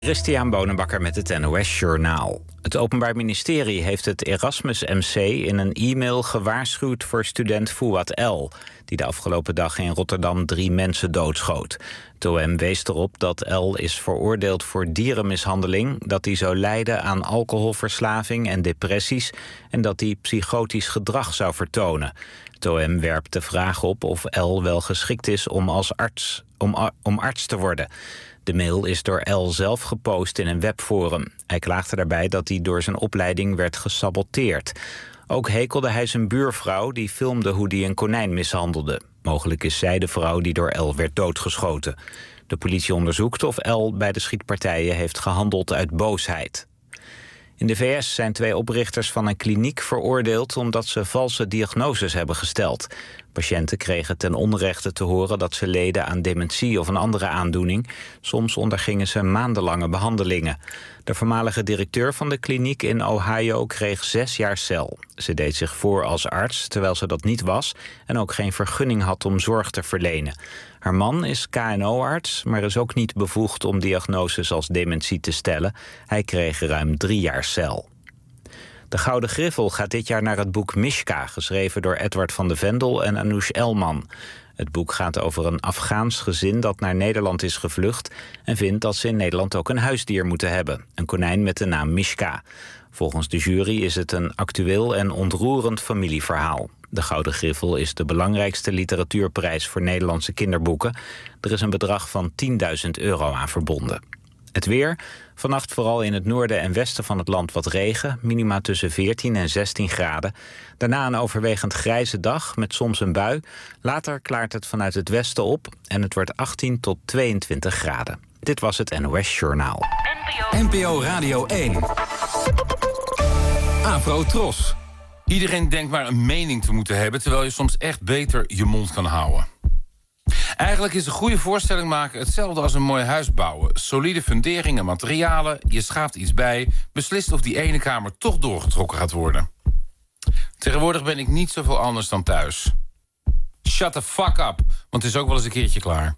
Christian Bonenbakker met het NOS Journaal. Het Openbaar Ministerie heeft het Erasmus MC in een e-mail gewaarschuwd voor student Fouad L., die de afgelopen dag in Rotterdam 3 mensen doodschoot. Het OM wees erop dat L. is veroordeeld voor dierenmishandeling, dat hij zou lijden aan alcoholverslaving en depressies en dat hij psychotisch gedrag zou vertonen. Het OM werpt de vraag op of L. wel geschikt is om als arts te worden. De mail is door L. zelf gepost in een webforum. Hij klaagde daarbij dat hij door zijn opleiding werd gesaboteerd. Ook hekelde hij zijn buurvrouw die filmde hoe hij een konijn mishandelde. Mogelijk is zij de vrouw die door L. werd doodgeschoten. De politie onderzoekt of L. bij de schietpartijen heeft gehandeld uit boosheid. In de VS zijn 2 oprichters van een kliniek veroordeeld omdat ze valse diagnoses hebben gesteld. Patiënten kregen ten onrechte te horen dat ze leden aan dementie of een andere aandoening. Soms ondergingen ze maandenlange behandelingen. De voormalige directeur van de kliniek in Ohio kreeg 6 jaar cel. Ze deed zich voor als arts, terwijl ze dat niet was en ook geen vergunning had om zorg te verlenen. Haar man is KNO-arts, maar is ook niet bevoegd om diagnoses als dementie te stellen. Hij kreeg ruim 3 jaar cel. De Gouden Griffel gaat dit jaar naar het boek Mishka, geschreven door Edward van de Vendel en Anoush Elman. Het boek gaat over een Afghaans gezin dat naar Nederland is gevlucht en vindt dat ze in Nederland ook een huisdier moeten hebben, een konijn met de naam Mishka. Volgens de jury is het een actueel en ontroerend familieverhaal. De Gouden Griffel is de belangrijkste literatuurprijs voor Nederlandse kinderboeken. Er is een bedrag van €10.000 aan verbonden. Het weer. Vannacht vooral in het noorden en westen van het land wat regen. Minima tussen 14 en 16 graden. Daarna een overwegend grijze dag met soms een bui. Later klaart het vanuit het westen op en het wordt 18 tot 22 graden. Dit was het NOS Journaal. NPO Radio 1. Afro Tros. Iedereen denkt maar een mening te moeten hebben, terwijl je soms echt beter je mond kan houden. Eigenlijk is een goede voorstelling maken hetzelfde als een mooi huis bouwen. Solide fundering en materialen, je schaaft iets bij, beslist of die ene kamer toch doorgetrokken gaat worden. Tegenwoordig ben ik niet zoveel anders dan thuis. Shut the fuck up, want het is ook wel eens een keertje klaar.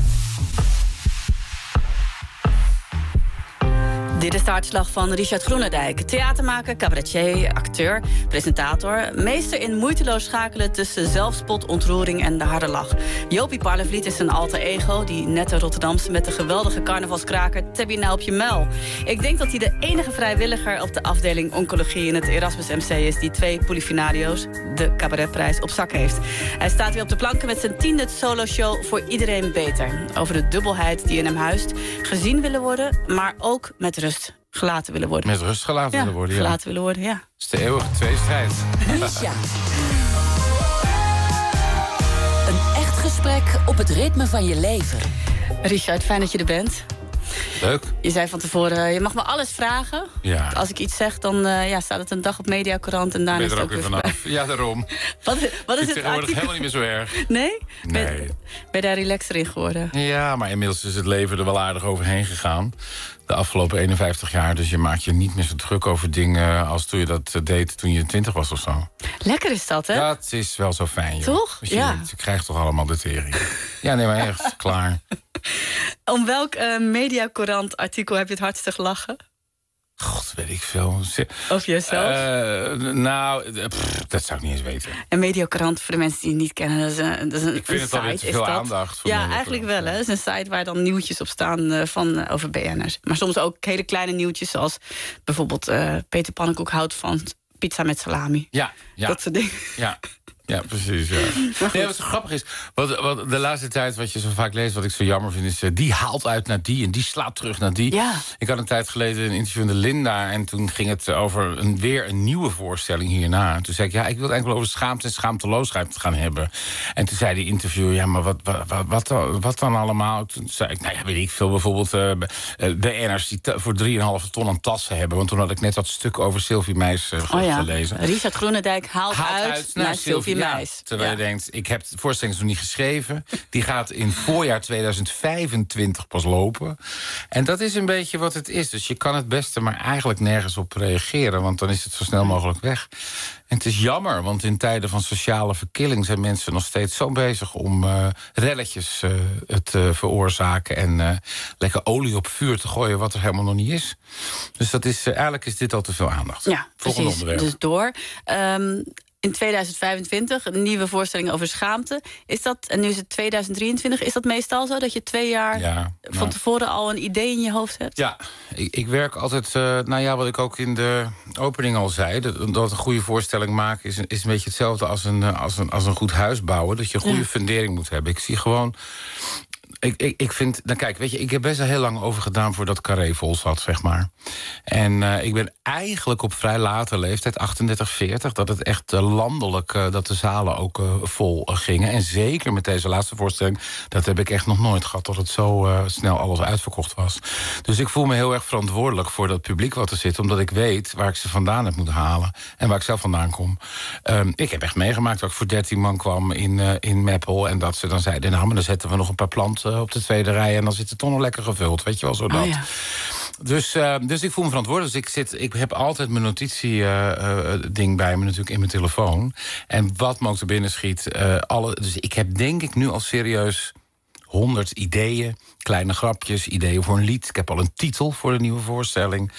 Dit is de hartslag van Richard Groenendijk. Theatermaker, cabaretier, acteur, presentator. Meester in moeiteloos schakelen tussen zelfspot, ontroering en de harde lach. Jopie Parlevliet is zijn alter ego, die nette Rotterdamse met de geweldige carnavalskraker Tabby nou op je muil. Ik denk dat hij de enige vrijwilliger op de afdeling oncologie in het Erasmus MC is die 2 Polifinario's, de cabaretprijs, op zak heeft. Hij staat weer op de planken met zijn 10e soloshow Voor Iedereen Beter. Over de dubbelheid die in hem huist. Gezien willen worden, maar ook met rust gelaten willen worden. Met rust gelaten willen worden, ja. Gelaten willen worden, ja. Dat is de eeuwige tweestrijd. Misha. Een echt gesprek op het ritme van je leven. Richard, fijn dat je er bent. Leuk. Je zei van tevoren, je mag me alles vragen. Ja. Als ik iets zeg, dan staat het een dag op Mediacourant en daarna Ben is je het er ook weer vanaf. Ja, daarom. Wat is het het tegenwoordig helemaal niet meer zo erg. Nee? Nee. Ben je daar relaxer in geworden? Ja, maar inmiddels is het leven er wel aardig overheen gegaan. De afgelopen 51 jaar. Dus je maakt je niet meer zo druk over dingen als toen je dat deed toen je 20 was of zo. Lekker is dat, hè? Dat is wel zo fijn, joh. Toch? Dus ja. Je krijgt toch allemaal de tering. Ja, nee, maar echt, klaar. Om welk Mediacourant artikel heb je het hardste gelachen? God, weet ik veel. Of jezelf? Dat zou ik niet eens weten. Een Mediacourant, voor de mensen die het niet kennen, dat is een ik vind het altijd te veel aandacht. Voor ja, eigenlijk wel. Het is een site waar dan nieuwtjes op staan over BN'ers. Maar soms ook hele kleine nieuwtjes, zoals bijvoorbeeld Peter Pannenkoek houdt van pizza met salami. Ja. Dat soort dingen. Ja, precies. Ja. Nee, wat zo grappig is, wat de laatste tijd wat je zo vaak leest, wat ik zo jammer vind, is die haalt uit naar die en die slaat terug naar die. Ja. Ik had een tijd geleden een interview in de Linda en toen ging het over weer een nieuwe voorstelling hierna. Toen zei ik, ik wil het eigenlijk wel over schaamte en schaamteloosheid gaan hebben. En toen zei die interviewer, ja, maar wat dan allemaal? Toen zei ik, weet ik veel, bijvoorbeeld BN'ers die voor 3,5 ton aan tassen hebben. Want toen had ik net dat stuk over Sylvie Meijs gelezen. Richard Groenendijk haalt uit naar Sylvie die meis. Terwijl je denkt, ik heb de voorstelling nog niet geschreven. Die gaat in voorjaar 2025 pas lopen. En dat is een beetje wat het is. Dus je kan het beste maar eigenlijk nergens op reageren. Want dan is het zo snel mogelijk weg. En het is jammer, want in tijden van sociale verkilling zijn mensen nog steeds zo bezig om relletjes te veroorzaken en lekker olie op vuur te gooien wat er helemaal nog niet is. Dus dat is, eigenlijk is dit al te veel aandacht. Ja, Volgende precies. onderwerp. Dus door. In 2025 een nieuwe voorstelling over schaamte. Is dat, en nu is het 2023, is dat meestal zo dat je 2 jaar van tevoren al een idee in je hoofd hebt? Ja, ik werk altijd, wat ik ook in de opening al zei, dat een goede voorstelling maken is een beetje hetzelfde als een goed huis bouwen. Dat je een goede fundering moet hebben. Ik zie gewoon. Ik vind, nou kijk, weet je, ik heb best wel heel lang over gedaan voordat Carré vol zat, zeg maar. En ik ben eigenlijk op vrij late leeftijd, 38, 40, dat het echt landelijk, dat de zalen ook vol gingen. En zeker met deze laatste voorstelling, dat heb ik echt nog nooit gehad, dat het zo snel alles uitverkocht was. Dus ik voel me heel erg verantwoordelijk voor dat publiek wat er zit, omdat ik weet waar ik ze vandaan heb moeten halen en waar ik zelf vandaan kom. Ik heb echt meegemaakt dat ik voor 13 man kwam in Meppel en dat ze dan zeiden, nou, maar dan zetten we nog een paar planten op de tweede rij en dan zit het toch nog lekker gevuld. Weet je wel, zo dat. Ja. Dus ik voel me verantwoordelijk. Dus ik heb altijd mijn notitie-ding bij me natuurlijk in mijn telefoon. En wat me ook te binnen schiet. Dus ik heb denk ik nu al serieus 100 ideeën, kleine grapjes, ideeën voor een lied. Ik heb al een titel voor de nieuwe voorstelling.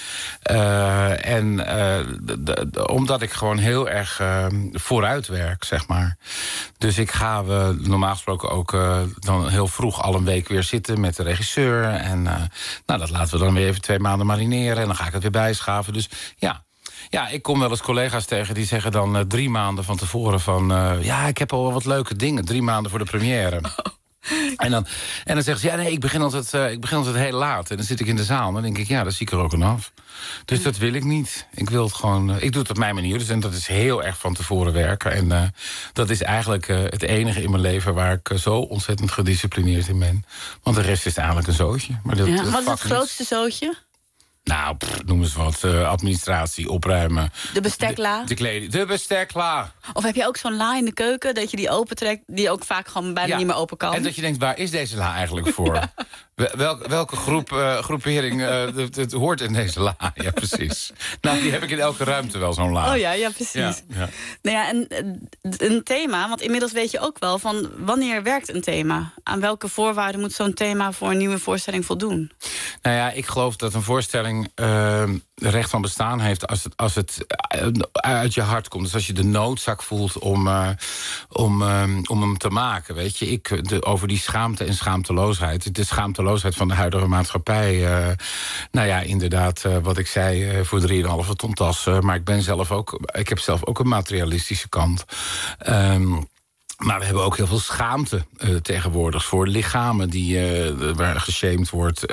Omdat ik gewoon heel erg vooruit werk, zeg maar. Dus ik ga normaal gesproken ook dan heel vroeg al een week weer zitten met de regisseur. En dat laten we dan weer even 2 maanden marineren. En dan ga ik het weer bijschaven. Dus ja. Ja, ik kom wel eens collega's tegen die zeggen dan 3 maanden van tevoren van ik heb al wat leuke dingen. 3 maanden voor de première. En dan zeggen ze, nee, ik begin altijd heel laat. En dan zit ik in de zaal en dan denk ik, dan zie ik er ook een af. Dus dat wil ik niet. Ik wil het gewoon, ik doe het op mijn manier. Dus, en dat is heel erg van tevoren werken. En dat is eigenlijk het enige in mijn leven waar ik zo ontzettend gedisciplineerd in ben. Want de rest is eigenlijk een zootje. Maar wat is het grootste zootje? Nou, noem eens wat. Administratie, opruimen. De bestekla? De kleding. De bestekla. Of heb je ook zo'n la in de keuken dat je die opentrekt, die ook vaak gewoon bijna niet meer open kan? En dat je denkt, waar is deze la eigenlijk voor? Ja. Welke groepering het hoort in deze la? Ja, precies. Nou, die heb ik in elke ruimte wel, zo'n la. Oh ja, precies. Ja. Nou ja, en een thema, want inmiddels weet je ook wel van wanneer werkt een thema? Aan welke voorwaarden moet zo'n thema voor een nieuwe voorstelling voldoen? Nou ja, ik geloof dat een voorstelling recht van bestaan heeft als het uit je hart komt. Dus als je de noodzaak voelt om hem te maken, weet je. Over die schaamte en schaamteloosheid. De schaamteloosheid van de huidige maatschappij. Inderdaad, wat ik zei, voor 3,5 ton tassen. Maar ik heb zelf ook een materialistische kant. Maar we hebben ook heel veel schaamte tegenwoordig voor lichamen waar geshamed wordt.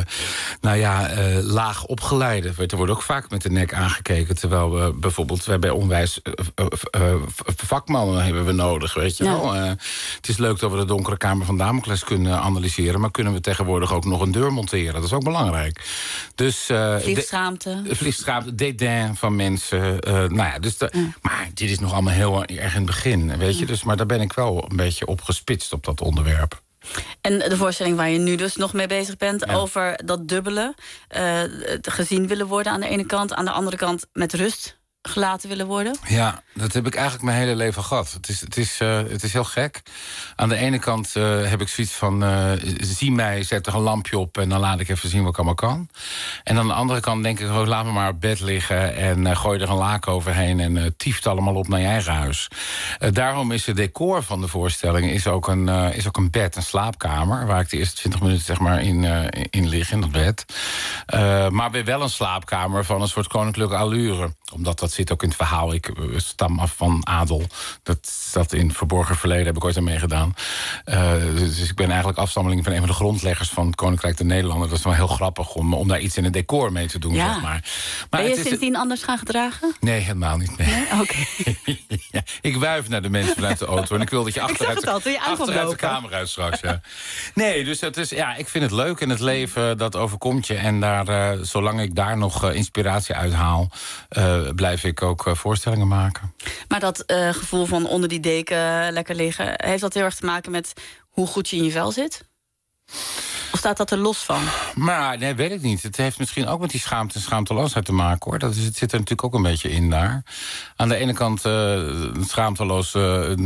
Laag opgeleide. Er wordt ook vaak met de nek aangekeken. Terwijl we bijvoorbeeld bij onwijs vakmannen hebben we nodig. Weet je wel. Het is leuk dat we de donkere kamer van Damocles kunnen analyseren. Maar kunnen we tegenwoordig ook nog een deur monteren? Dat is ook belangrijk. Dus, vliegschaamte, dédain van mensen. Maar dit is nog allemaal heel erg in het begin. Weet je? Dus, maar daar ben ik wel een beetje op gespitst op dat onderwerp. En de voorstelling waar je nu dus nog mee bezig bent, over dat dubbele. Gezien willen worden aan de ene kant, aan de andere kant met rust gelaten willen worden? Ja, dat heb ik eigenlijk mijn hele leven gehad. Het is heel gek. Aan de ene kant heb ik zoiets van, zie mij, zet er een lampje op en dan laat ik even zien wat ik allemaal kan. En aan de andere kant denk ik, laat me maar op bed liggen en gooi er een laken overheen en tieft allemaal op naar je eigen huis. Daarom is het decor van de voorstelling is ook een bed, een slaapkamer, waar ik de eerste 20 minuten zeg maar in lig, in dat bed. Maar weer wel een slaapkamer van een soort koninklijke allure. Omdat dat zit ook in het verhaal. Ik stam af van adel. Dat in verborgen verleden heb ik ooit aan meegedaan. Dus ik ben eigenlijk afstammeling van een van de grondleggers van het Koninkrijk der Nederlanden. Dat is wel heel grappig om daar iets in het decor mee te doen. Zeg maar ben je sindsdien anders gaan gedragen? Nee, helemaal niet. Nee? Oké. Ja, ik wuif naar de mensen vanuit de auto. En ik wil dat je achteruit de kamer uit straks. Ja. Nee, dus ik vind het leuk. En het leven, dat overkomt je. En zolang ik daar nog inspiratie uit haal, blijf blijf ik ook voorstellingen maken. Maar dat gevoel van onder die deken lekker liggen, heeft dat heel erg te maken met hoe goed je in je vel zit? Of staat dat er los van? Maar nee, weet ik niet. Het heeft misschien ook met die schaamte en schaamteloosheid te maken, hoor. Het zit er natuurlijk ook een beetje in daar. Aan de ene kant schaamteloos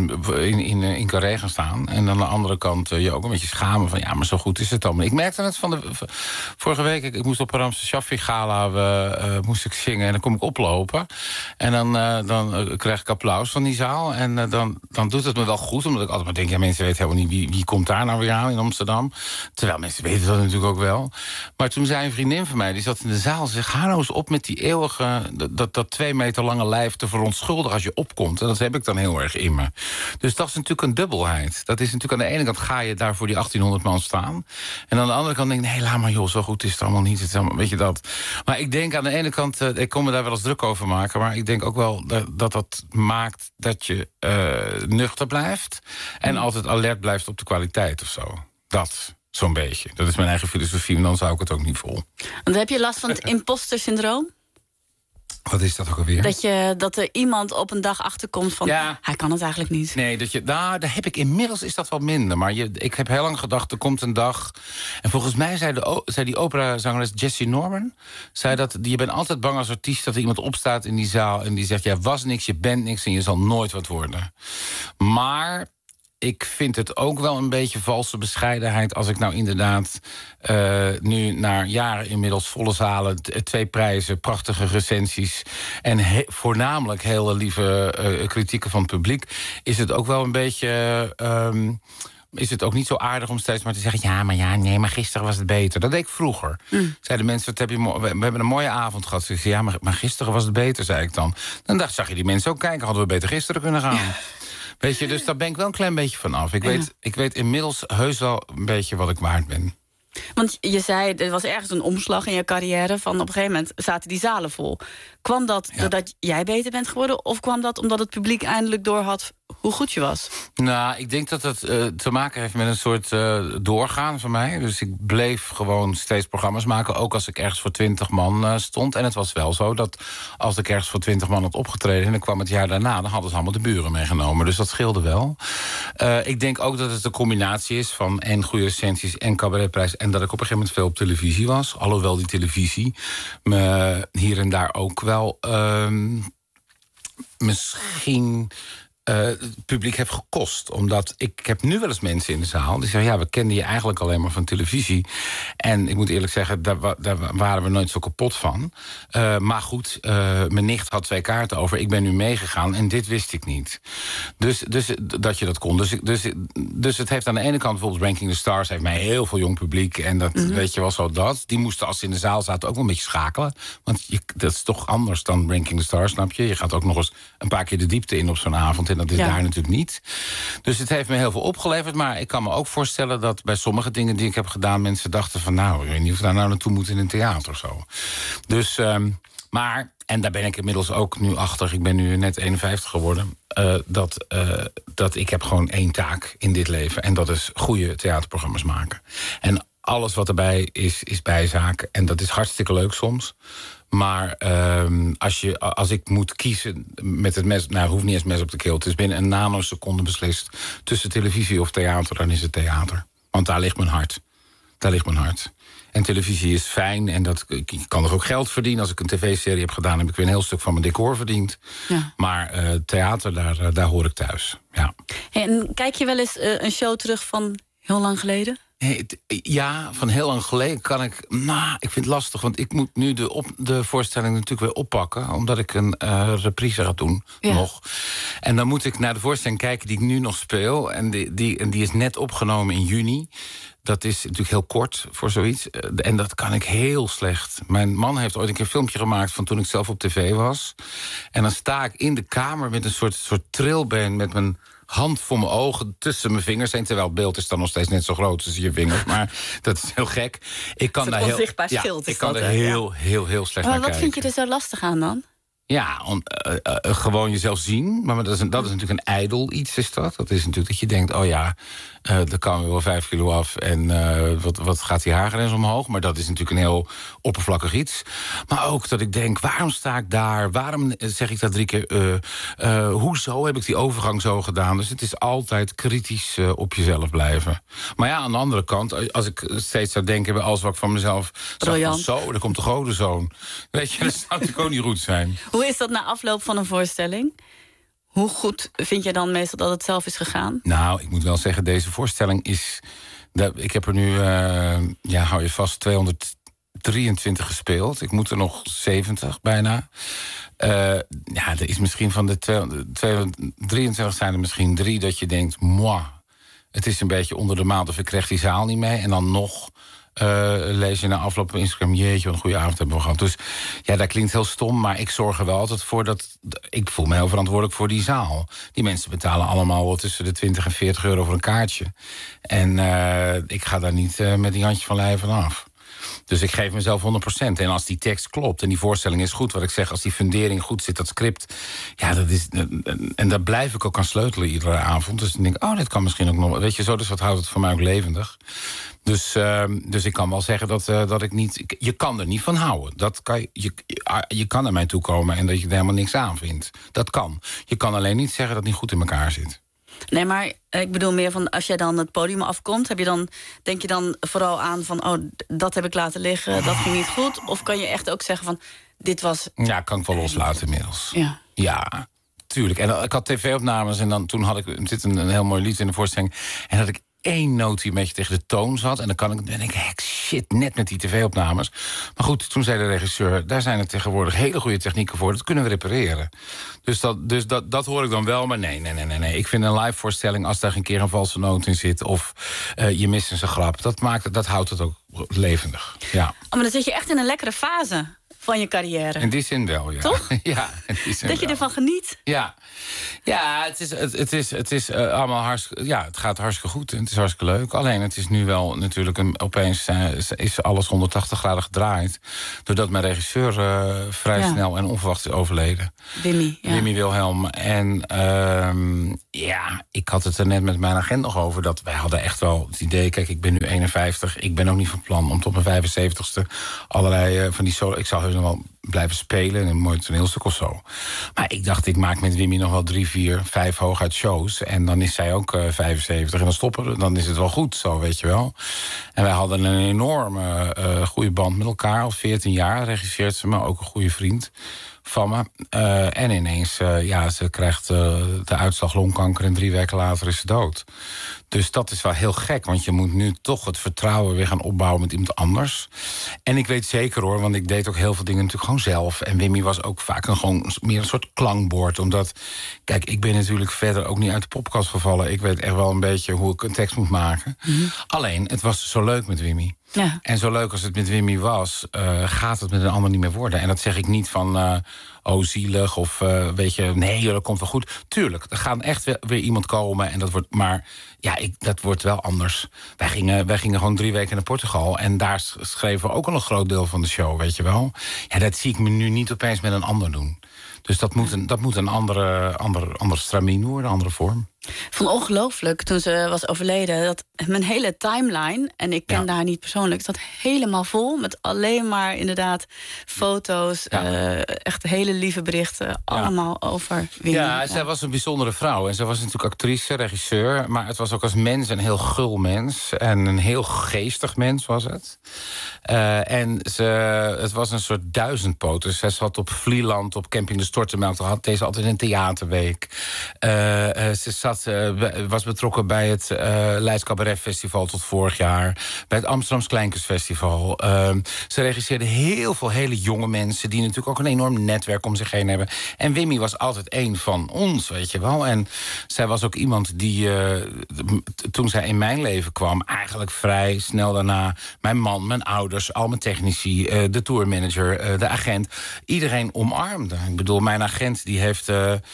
in Carré gaan staan. En aan de andere kant je ook een beetje schamen van... ja, maar zo goed is het allemaal. Ik merkte het van vorige week. Ik moest op Ramse Shaffi Gala moest ik zingen. En dan kom ik oplopen. En dan krijg ik applaus van die zaal. En dan doet het me wel goed. Omdat ik altijd maar denk... ja, mensen weten helemaal niet wie komt daar nou weer aan in Amsterdam. Terwijl mensen weten dat natuurlijk ook wel. Maar toen zei een vriendin van mij, die zat in de zaal... zeg, ga nou eens op met die eeuwige... dat 2 meter lange lijf te verontschuldigen als je opkomt. En dat heb ik dan heel erg in me. Dus dat is natuurlijk een dubbelheid. Dat is natuurlijk aan de ene kant ga je daar voor die 1800 man staan. En aan de andere kant denk ik... nee, laat maar joh, zo goed is het allemaal niet. Het is allemaal, weet je dat. Maar ik denk aan de ene kant... ik kon me daar wel eens druk over maken... maar ik denk ook wel dat maakt dat je nuchter blijft... en altijd alert blijft op de kwaliteit of zo. Dat... zo'n beetje. Dat is mijn eigen filosofie, en dan zou ik het ook niet vol. Want heb je last van het imposter-syndroom? Wat is dat ook alweer? Dat er iemand op een dag achterkomt van... ja. Hij kan het eigenlijk niet. Nee, daar heb ik inmiddels is dat wel minder. Maar ik heb heel lang gedacht, er komt een dag... En volgens mij zei die operazangeres Jessie Norman... zei dat je bent altijd bang als artiest dat er iemand opstaat in die zaal... en die zegt, jij was niks, je bent niks en je zal nooit wat worden. Maar... ik vind het ook wel een beetje valse bescheidenheid... als ik nou inderdaad nu na jaren inmiddels volle zalen... 2 prijzen, prachtige recensies... en voornamelijk hele lieve kritieken van het publiek... is het ook wel een beetje... is het ook niet zo aardig om steeds maar te zeggen... maar gisteren was het beter. Dat deed ik vroeger. Zeiden mensen, we hebben een mooie avond gehad. Ze zei, maar gisteren was het beter, zei ik dan. Dan zag je die mensen ook kijken... hadden we beter gisteren kunnen gaan. Ja. Weet je, dus daar ben ik wel een klein beetje van af. Ik weet inmiddels heus wel een beetje wat ik waard ben. Want je zei, er was ergens een omslag in je carrière... van op een gegeven moment zaten die zalen vol. Kwam dat doordat jij beter bent geworden... of kwam dat omdat het publiek eindelijk doorhad hoe goed je was? Nou, ik denk dat het te maken heeft met een soort doorgaan van mij. Dus ik bleef gewoon steeds programma's maken... ook als ik ergens voor 20 man stond. En het was wel zo dat als ik ergens voor 20 man had opgetreden... en dan kwam het jaar daarna, dan hadden ze allemaal de buren meegenomen. Dus dat scheelde wel. Ik denk ook dat het een combinatie is van... en goede recensies en cabaretprijs... en dat ik op een gegeven moment veel op televisie was. Alhoewel die televisie me hier en daar ook wel... misschien... het publiek heeft gekost. Omdat ik heb nu wel eens mensen in de zaal... die zeggen, we kenden je eigenlijk alleen maar van televisie. En ik moet eerlijk zeggen, daar waren we nooit zo kapot van. Maar goed, mijn nicht had 2 kaarten over. Ik ben nu meegegaan en dit wist ik niet. Dus dat je dat kon. Dus het heeft aan de ene kant... bijvoorbeeld Ranking the Stars heeft mij heel veel jong publiek... en dat weet je wel zo dat. Die moesten als ze in de zaal zaten ook wel een beetje schakelen. Want dat is toch anders dan Ranking the Stars, snap je? Je gaat ook nog eens een paar keer de diepte in op zo'n avond... en dat is daar natuurlijk niet. Dus het heeft me heel veel opgeleverd. Maar ik kan me ook voorstellen dat bij sommige dingen die ik heb gedaan... mensen dachten van, ik weet niet of we daar nou naartoe moeten in een theater of zo. Dus, maar, en daar ben ik inmiddels ook nu achter... ik ben nu net 51 geworden... dat ik heb gewoon 1 taak in dit leven. En dat is goede theaterprogramma's maken. En alles wat erbij is bijzaak. En dat is hartstikke leuk soms... Maar als ik moet kiezen met het mes... hoeft niet eens mes op de keel. Het is binnen een nanoseconde beslist... tussen televisie of theater, dan is het theater. Want daar ligt mijn hart. En televisie is fijn en ik kan er ook geld verdienen. Als ik een tv-serie heb gedaan... heb ik weer een heel stuk van mijn decor verdiend. Ja. Maar theater, daar hoor ik thuis. Ja. En kijk je wel eens een show terug van heel lang geleden? Ja, van heel lang geleden kan ik... ik vind het lastig, want ik moet nu de voorstelling natuurlijk weer oppakken... omdat ik een reprise ga doen, nog. En dan moet ik naar de voorstelling kijken die ik nu nog speel. En die is net opgenomen in juni. Dat is natuurlijk heel kort voor zoiets. En dat kan ik heel slecht. Mijn man heeft ooit een keer een filmpje gemaakt... van toen ik zelf op tv was. En dan sta ik in de kamer met een soort trilbeen... met mijn hand voor mijn ogen tussen mijn vingers heen... terwijl het beeld is dan nog steeds net zo groot tussen je vingers. Maar dat is heel gek. Ik kan daar heel, onzichtbaar schild. Ik kan er heel slecht naar kijken. Maar wat vind je er zo lastig aan dan? Ja, gewoon jezelf zien. Maar dat is natuurlijk een ijdel iets, is dat. Dat is natuurlijk dat je denkt, oh ja, er kan weer wel 5 kilo af... en wat gaat die haargrens omhoog? Maar dat is natuurlijk een heel oppervlakkig iets. Maar ook dat ik denk, waarom sta ik daar? Waarom zeg ik dat 3 keer? Hoezo heb ik die overgang zo gedaan? Dus het is altijd kritisch op jezelf blijven. Maar ja, aan de andere kant, als ik steeds zou denken... bij alles wat ik van mezelf zag, van zo, er komt de godenzoon. Weet je, dat zou natuurlijk ook niet goed zijn. Hoe is dat na afloop van een voorstelling? Hoe goed vind jij dan meestal dat het zelf is gegaan? Nou, ik moet wel zeggen, deze voorstelling is... Ik heb er nu, hou je vast, 223 gespeeld. Ik moet er nog 70 bijna. Er is misschien van de 223 zijn er misschien 3 dat je denkt... moi, het is een beetje onder de maat of ik krijg die zaal niet mee. En dan nog... lees je na afloop op Instagram... jeetje, wat een goede avond hebben we gehad. Dus ja, dat klinkt heel stom, maar ik zorg er wel altijd voor... dat ik voel me heel verantwoordelijk voor die zaal. Die mensen betalen allemaal wel tussen de 20 en 40 euro voor een kaartje. En ik ga daar niet met die handje van lijf van af. Dus ik geef mezelf 100%. En als die tekst klopt en die voorstelling is goed... wat ik zeg, als die fundering goed zit, dat script... ja, dat is... en daar blijf ik ook aan sleutelen iedere avond. Dus dan denk ik, dit kan misschien ook nog... weet je, zo, dus wat houdt het voor mij ook levendig. Dus ik kan wel zeggen dat ik niet... Je kan er niet van houden. Dat kan, je kan naar mij toe komen en dat je er helemaal niks aan vindt. Dat kan. Je kan alleen niet zeggen dat het niet goed in elkaar zit. Nee, maar ik bedoel meer van... als jij dan het podium afkomt... denk je dan vooral aan van... dat heb ik laten liggen, dat ging niet goed? Of kan je echt ook zeggen van... dit was... Ja, kan ik wel loslaten inmiddels. Ja, tuurlijk. En ik had tv-opnames en toen had ik... dit een heel mooi lied in de voorstelling... en had ik 1 noot die een beetje tegen de toon zat. En dan denk ik, shit, net met die tv-opnames. Maar goed, toen zei de regisseur... daar zijn er tegenwoordig hele goede technieken voor. Dat kunnen we repareren. Dus dat hoor ik dan wel. Maar nee. Ik vind een live voorstelling... als daar een keer een valse noot in zit... of je mist een grap. Dat houdt het ook levendig. Ja. Maar dan zit je echt in een lekkere fase... van je carrière. In die zin wel, ja. Toch? Ja, in die zin dat je ervan geniet. Ja, het is allemaal hartstikke... Ja, het gaat hartstikke goed en het is hartstikke leuk. Alleen het is nu wel natuurlijk... opeens is alles 180 graden gedraaid... doordat mijn regisseur vrij snel en onverwacht is overleden. Wimmy Wilhelm. En ik had het er net met mijn agent nog over... dat wij hadden echt wel het idee... kijk, ik ben nu 51, ik ben ook niet van plan... om tot mijn 75ste allerlei van die solo... Ik zou heus nog wel blijven spelen in een mooi toneelstuk of zo. Maar ik dacht, ik maak met Wimmy nog wel 3, 4, 5 hooguit shows. En dan is zij ook 75 en dan stoppen we. Dan is het wel goed, zo, weet je wel. En wij hadden een enorme goede band met elkaar. Al 14 jaar regisseert ze me, ook een goede vriend van me. En ineens, ze krijgt de uitslag longkanker... en 3 weken later is ze dood. Dus dat is wel heel gek, want je moet nu toch het vertrouwen... weer gaan opbouwen met iemand anders. En ik weet zeker hoor, want ik deed ook heel veel dingen natuurlijk gewoon zelf. En Wimmy was ook vaak gewoon meer een soort klankbord. Omdat, kijk, ik ben natuurlijk verder ook niet uit de poppenkast gevallen. Ik weet echt wel een beetje hoe ik een tekst moet maken. Mm-hmm. Alleen, het was zo leuk met Wimmy. Ja. En zo leuk als het met Wimmy was, gaat het met een ander niet meer worden. En dat zeg ik niet van, zielig of weet je, nee, dat komt wel goed. Tuurlijk, er gaat echt weer iemand komen en dat wordt, maar ja, dat wordt wel anders. Wij gingen gewoon 3 weken naar Portugal en daar schreven we ook al een groot deel van de show, weet je wel. Ja, dat zie ik me nu niet opeens met een ander doen. Dus dat moet een andere stramien worden, een andere vorm. Ik vond het ongelooflijk toen ze was overleden. Dat mijn hele timeline, en ik kende haar niet persoonlijk, zat helemaal vol met alleen maar inderdaad foto's, echt hele lieve berichten, allemaal over Wimmy. Ja, zij was een bijzondere vrouw. En zij was natuurlijk actrice, regisseur, maar het was ook als mens een heel gul mens. En een heel geestig mens was het. Het was een soort duizendpoot. Zij zat op Vlieland, op camping De Stortenmelk. Had deze altijd een theaterweek. Ze was betrokken bij het Leids Cabaret Festival tot vorig jaar. Bij het Amsterdams Kleinkunstfestival. Ze regisseerde heel veel hele jonge mensen die natuurlijk ook een enorm netwerk om zich heen hebben. En Wimmy was altijd een van ons, weet je wel. En zij was ook iemand die, toen zij in mijn leven kwam, eigenlijk vrij snel daarna mijn man, mijn ouders, al mijn technici, de tourmanager, de agent, iedereen omarmde. Ik bedoel, bedoel, mijn agent die heeft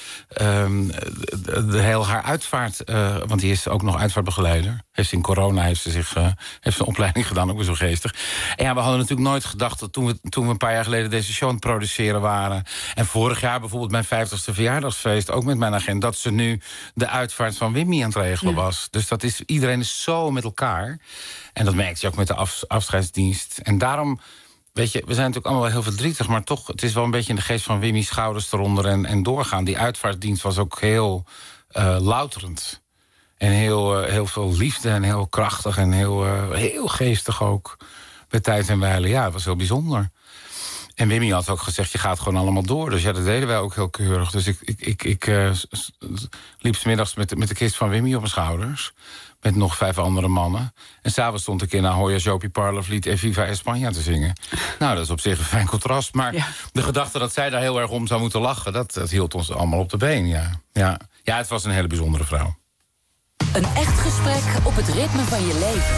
heel haar uitvaart... want die is ook nog uitvaartbegeleider. Heeft in corona heeft ze een opleiding gedaan, ook weer zo geestig. En ja, we hadden natuurlijk nooit gedacht dat toen we een paar jaar geleden deze show aan het produceren waren... en vorig jaar bijvoorbeeld mijn 50ste verjaardagsfeest... ook met mijn agent, dat ze nu de uitvaart van Wimmy aan het regelen was. Dus iedereen is zo met elkaar. En dat merkte je ook met de afscheidsdienst. En daarom... Weet je, we zijn natuurlijk allemaal wel heel verdrietig... maar toch, het is wel een beetje in de geest van Wimmy's schouders eronder en doorgaan. Die uitvaartdienst was ook heel louterend. En heel veel liefde en heel krachtig en heel geestig ook. Bij tijd en wijle, ja, het was heel bijzonder. En Wimmy had ook gezegd, je gaat gewoon allemaal door. Dus ja, dat deden wij ook heel keurig. Dus ik liep 's middags met de kist van Wimmy op mijn schouders... met nog 5 andere mannen. En s'avonds stond ik in Ahoy Jopie Parlevliet en Viva España te zingen. Nou, dat is op zich een fijn contrast. Maar de gedachte dat zij daar heel erg om zou moeten lachen... dat hield ons allemaal op de been, ja, het was een hele bijzondere vrouw. Een echt gesprek op het ritme van je leven.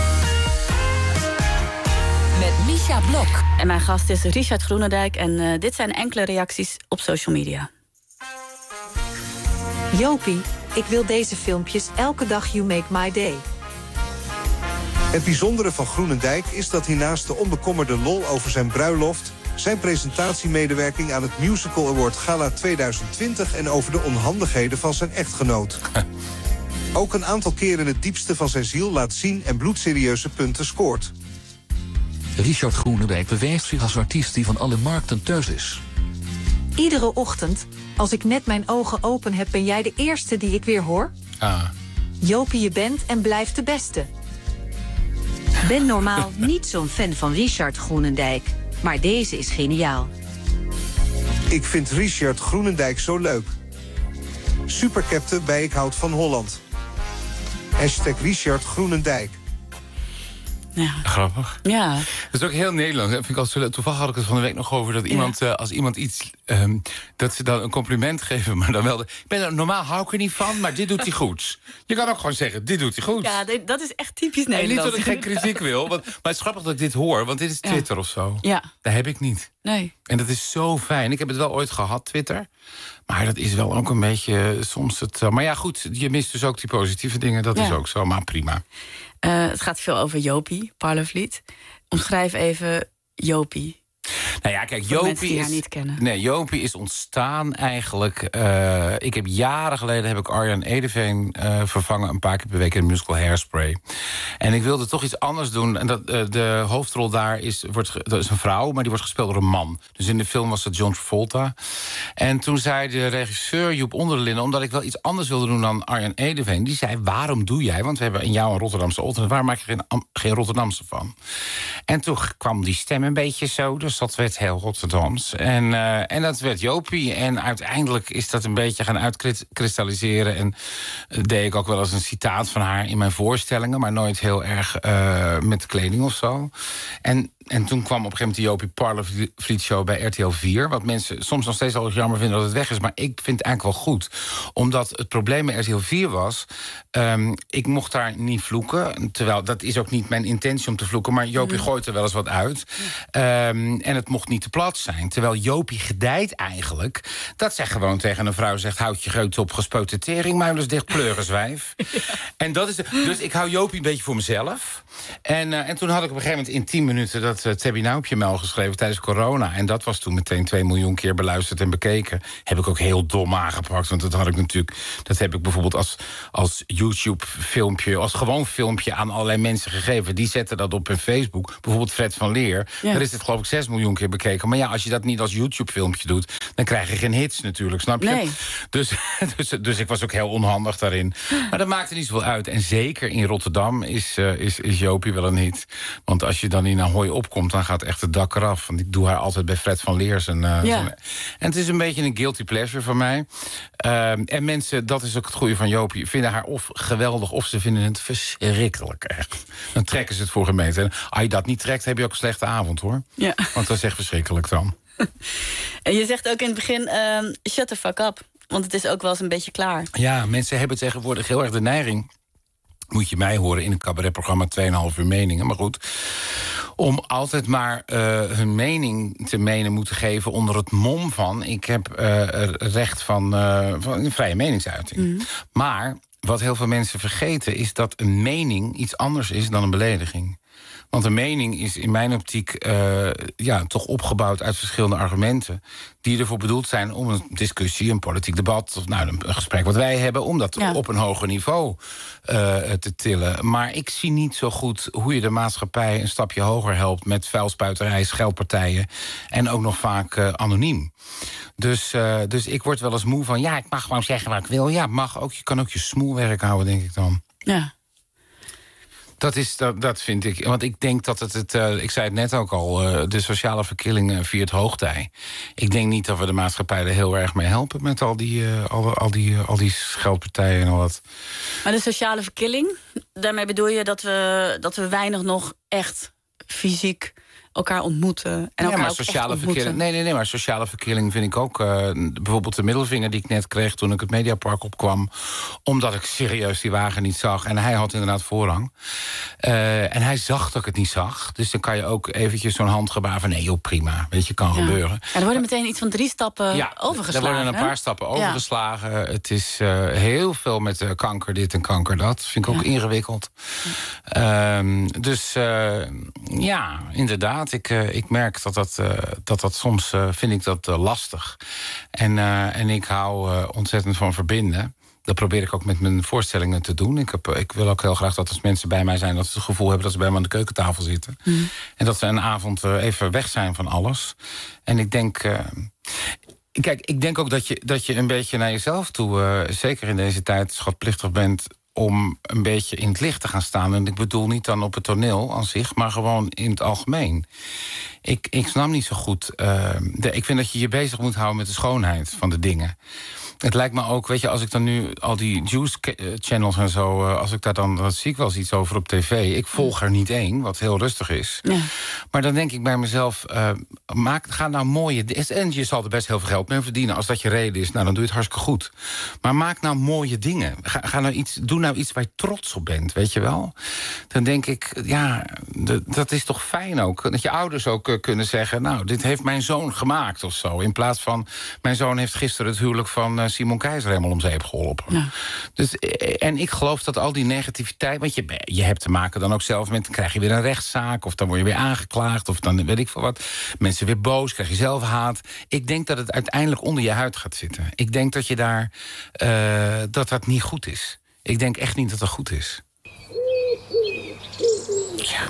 Met Misha Blok. En mijn gast is Richard Groenendijk. En dit zijn enkele reacties op social media. Jopie, ik wil deze filmpjes elke dag You Make My Day. Het bijzondere van Groenendijk is dat hij naast de onbekommerde lol over zijn bruiloft... zijn presentatiemedewerking aan het Musical Award Gala 2020... en over de onhandigheden van zijn echtgenoot. Ook een aantal keren het diepste van zijn ziel laat zien... en bloedserieuze punten scoort. Richard Groenendijk bewijst zich als artiest die van alle markten thuis is. Iedere ochtend, als ik net mijn ogen open heb... ben jij de eerste die ik weer hoor. Jopie, je bent en blijft de beste. Ben normaal niet zo'n fan van Richard Groenendijk. Maar deze is geniaal. Ik vind Richard Groenendijk zo leuk. Supercaptain bij Ik Houd van Holland. #Richard Groenendijk. Ja. Grappig. Ja. Dat is ook heel Nederlands. Dat vind ik altijd zo, toevallig had ik het van de week nog over... dat iemand, als iemand iets... dat ze dan een compliment geven, maar dan wel... normaal hou ik er niet van, maar dit doet hij goed. Je kan ook gewoon zeggen, dit doet hij goed. Ja, dat is echt typisch En Nederlands. niet dat ik geen kritiek wil, maar het is grappig dat ik dit hoor... want dit is Twitter of zo. Ja. Dat heb ik niet. Nee. En dat is zo fijn. Ik heb het wel ooit gehad, Twitter. Maar dat is wel ook een beetje soms het... maar ja, goed, je mist dus ook die positieve dingen. Dat is ook zo, maar prima. Het gaat veel over Jopie Parlevliet. Omschrijf even Jopie. Nou ja, kijk, Jopie haar niet kennen. Nee, Jopie is ontstaan eigenlijk... ik heb jaren geleden Arjan Edeveen vervangen... een paar keer per week in de musical Hairspray. En ik wilde toch iets anders doen. En de hoofdrol daar dat is een vrouw, maar die wordt gespeeld door een man. Dus in de film was dat John Travolta. En toen zei de regisseur Joep Onderlinden... omdat ik wel iets anders wilde doen dan Arjan Edeveen... die zei, waarom doe jij? Want we hebben in jou een Rotterdamse ochtend... waar maak je geen Rotterdamse van? En toen kwam die stem een beetje zo... Dus dat werd heel Rotterdams. En dat werd Jopie. En uiteindelijk is dat een beetje gaan uitkristalliseren. En deed ik ook wel eens een citaat van haar in mijn voorstellingen... maar nooit heel erg met kleding of zo. En toen kwam op een gegeven moment de Jopie Parlevliet Show bij RTL 4... wat mensen soms nog steeds al jammer vinden dat het weg is... maar ik vind het eigenlijk wel goed. Omdat het probleem bij RTL 4 was... ik mocht daar niet vloeken. Terwijl, dat is ook niet mijn intentie om te vloeken... maar Jopie gooit er wel eens wat uit. En het mocht niet te plat zijn. Terwijl Jopie gedijt eigenlijk... dat zij gewoon tegen een vrouw zegt... houd je geut op, gespoten tering, muilens dicht, pleuriswijf. En dat is dus ik hou Jopie een beetje voor mezelf. En toen had ik op een gegeven moment in 10 minuten... dat Tabby Nou op je mail geschreven tijdens corona. En dat was toen meteen 2 miljoen keer beluisterd en bekeken. Heb ik ook heel dom aangepakt. Want dat had ik natuurlijk... dat heb ik bijvoorbeeld als YouTube-filmpje... als gewoon filmpje aan allerlei mensen gegeven. Die zetten dat op hun Facebook. Bijvoorbeeld Fred van Leer. Ja. Daar is het geloof ik 6 miljoen keer bekeken. Maar ja, als je dat niet als YouTube-filmpje doet... dan krijg je geen hits natuurlijk, snap je? Nee. Dus ik was ook heel onhandig daarin. Maar dat maakte niet zoveel uit. En zeker in Rotterdam is Jopie wel een hit. Want als je dan in Ahoy opkomt, dan gaat echt het dak eraf. Want ik doe haar altijd bij Fred van Leers. En het is een beetje een guilty pleasure van mij. En mensen, dat is ook het goede van Jopie... vinden haar of geweldig of ze vinden het verschrikkelijk. Echt. Dan trekken ze het voor gemeten. En als je dat niet trekt, heb je ook een slechte avond, hoor. Ja. Want dat is echt verschrikkelijk dan. En je zegt ook in het begin, shut the fuck up. Want het is ook wel eens een beetje klaar. Ja, mensen hebben tegenwoordig heel erg de neiging... moet je mij horen in een cabaretprogramma 2,5 uur meningen. Maar goed, om altijd maar hun mening te menen moeten geven onder het mom van... ik heb recht van een vrije meningsuiting. Maar wat heel veel mensen vergeten is dat een mening iets anders is dan een belediging. Want een mening is in mijn optiek toch opgebouwd uit verschillende argumenten... die ervoor bedoeld zijn om een discussie, een politiek debat... of een gesprek wat wij hebben, om dat op een hoger niveau te tillen. Maar ik zie niet zo goed hoe je de maatschappij een stapje hoger helpt... met vuilspuiterij, scheldpartijen en ook nog vaak anoniem. Dus ik word wel eens moe van, ik mag gewoon zeggen wat ik wil. Ja, mag ook. Je kan ook je smoelwerk houden, denk ik dan. Ja. Dat vind ik. Want ik denk dat ik zei het net ook al... de sociale verkilling viert hoogtij. Ik denk niet dat we de maatschappij er heel erg mee helpen... met al die scheldpartijen en al dat. Maar de sociale verkilling, daarmee bedoel je dat we weinig nog echt fysiek elkaar ontmoeten. En elkaar maar sociale verkilling. Nee, maar sociale verkilling vind ik ook. Bijvoorbeeld de middelvinger die ik net kreeg toen ik het Mediapark opkwam. Omdat ik serieus die wagen niet zag. En hij had inderdaad voorrang. En hij zag dat ik het niet zag. Dus dan kan je ook eventjes zo'n handgebaar van... nee joh, prima. Weet je, kan gebeuren. Ja, er worden meteen iets van 3 stappen overgeslagen. Er worden een paar stappen overgeslagen. Het is heel veel met kanker dit en kanker dat. Vind ik ook ingewikkeld. Inderdaad. Ik merk dat soms vind ik dat lastig. En ik hou ontzettend van verbinden. Dat probeer ik ook met mijn voorstellingen te doen. Ik wil ook heel graag dat als mensen bij mij zijn... dat ze het gevoel hebben dat ze bij me aan de keukentafel zitten. En dat ze een avond even weg zijn van alles. En ik denk... ik denk ook dat je een beetje naar jezelf toe... zeker in deze tijd schatplichtig bent... om een beetje in het licht te gaan staan. En ik bedoel niet dan op het toneel aan zich... maar gewoon in het algemeen. Ik snap niet zo goed... ik vind dat je je bezig moet houden met de schoonheid van de dingen. Het lijkt me ook, weet je, als ik dan nu al die juice channels en zo... als ik daar dan zie ik wel eens iets over op tv. Ik volg er niet één, wat heel rustig is. Ja. Maar dan denk ik bij mezelf... ga nou mooie... En je zal er best heel veel geld mee verdienen. Als dat je reden is, dan doe je het hartstikke goed. Maar maak nou mooie dingen. Doe nou iets waar je trots op bent, weet je wel. Dan denk ik, dat is toch fijn ook. Dat je ouders ook kunnen zeggen... nou, dit heeft mijn zoon gemaakt of zo. In plaats van, mijn zoon heeft gisteren het huwelijk van... Simon Keizer helemaal om zeep geholpen. Ja. Dus, en ik geloof dat al die negativiteit... want je hebt te maken dan ook zelf met... dan krijg je weer een rechtszaak, of dan word je weer aangeklaagd... of dan weet ik veel wat. Mensen weer boos, krijg je zelf haat. Ik denk dat het uiteindelijk onder je huid gaat zitten. Ik denk dat je daar... dat niet goed is. Ik denk echt niet dat dat goed is. Ja.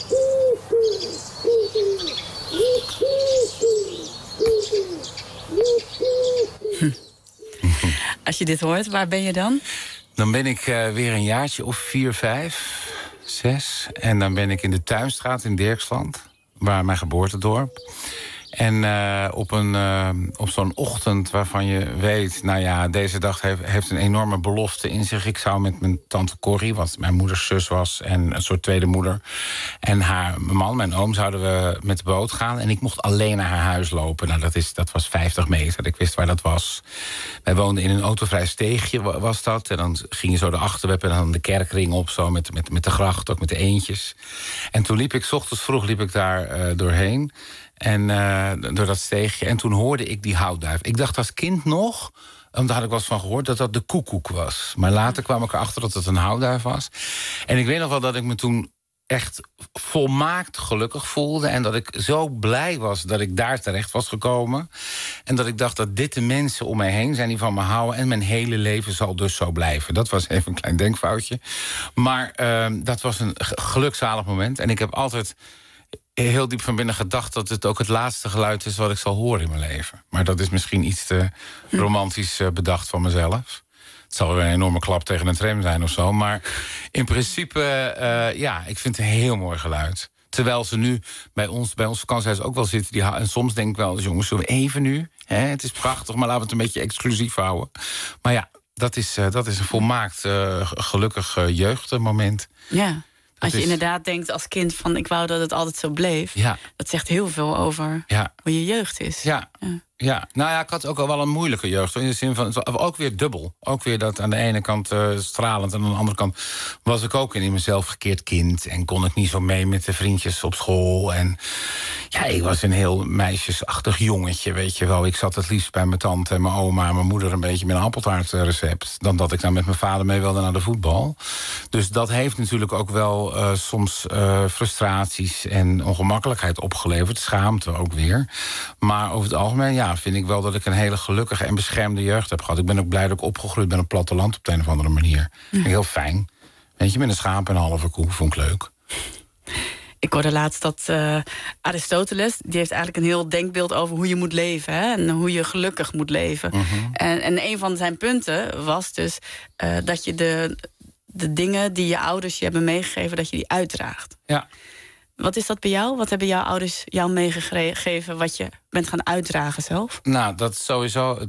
Als je dit hoort, waar ben je dan? Dan ben ik weer een jaartje of 4, 5, 6. En dan ben ik in de Tuinstraat in Dirksland. Waar mijn geboortedorp. En op zo'n ochtend waarvan je weet... nou ja, deze dag heeft een enorme belofte in zich. Ik zou met mijn tante Corrie, wat mijn moeders zus was... en een soort tweede moeder... en haar man, mijn oom, zouden we met de boot gaan... en ik mocht alleen naar haar huis lopen. Nou, dat was 50 meter, ik wist waar dat was. Wij woonden in een autovrij steegje, was dat. En dan ging je zo de achterweg en dan de kerkring op... zo met de gracht, ook met de eendjes. En toen liep ik, 's ochtends vroeg, daar doorheen... En door dat steegje. En toen hoorde ik die houtduif. Ik dacht als kind nog, daar had ik wel eens van gehoord... dat de koekoek was. Maar later kwam ik erachter dat het een houtduif was. En ik weet nog wel dat ik me toen echt volmaakt gelukkig voelde... en dat ik zo blij was dat ik daar terecht was gekomen. En dat ik dacht dat dit de mensen om mij heen zijn die van me houden... en mijn hele leven zal dus zo blijven. Dat was even een klein denkfoutje. Maar dat was een gelukzalig moment. En ik heb altijd... heel diep van binnen gedacht dat het ook het laatste geluid is... wat ik zal horen in mijn leven. Maar dat is misschien iets te romantisch bedacht van mezelf. Het zal weer een enorme klap tegen een tram zijn of zo. Maar in principe, ik vind het een heel mooi geluid. Terwijl ze nu bij ons vakantiehuis ook wel zitten. En soms denk ik wel, jongens, zullen we even nu? Het is prachtig, maar laten we het een beetje exclusief houden. Maar ja, dat is een volmaakt gelukkig jeugdmoment. Ja. Als je inderdaad denkt als kind van... ik wou dat het altijd zo bleef. Ja. Dat zegt heel veel over hoe je jeugd is. Ja. Ja, nou ja, ik had ook al wel een moeilijke jeugd. In de zin van, ook weer dubbel. Ook weer dat aan de ene kant stralend... en aan de andere kant was ik ook in mezelf gekeerd kind... en kon ik niet zo mee met de vriendjes op school. En ja, ik was een heel meisjesachtig jongetje, weet je wel. Ik zat het liefst bij mijn tante en mijn oma en mijn moeder... een beetje met een appeltaartrecept... dan dat ik dan met mijn vader mee wilde naar de voetbal. Dus dat heeft natuurlijk ook wel soms frustraties... en ongemakkelijkheid opgeleverd, schaamte ook weer. Maar over het algemeen, ja, vind ik wel dat ik een hele gelukkige en beschermde jeugd heb gehad. Ik ben ook blij dat ik opgegroeid ben op platteland op de een of andere manier. Vind ik heel fijn. Weet je, met een schaap en een halve koe, vond ik leuk. Ik hoorde laatst dat Aristoteles... die heeft eigenlijk een heel denkbeeld over hoe je moet leven. Hè? En hoe je gelukkig moet leven. Mm-hmm. En een van zijn punten was dus dat je de dingen die je ouders je hebben meegegeven... dat je die uitdraagt. Ja. Wat is dat bij jou? Wat hebben jouw ouders jou meegegeven... wat je bent gaan uitdragen zelf? Nou, dat is sowieso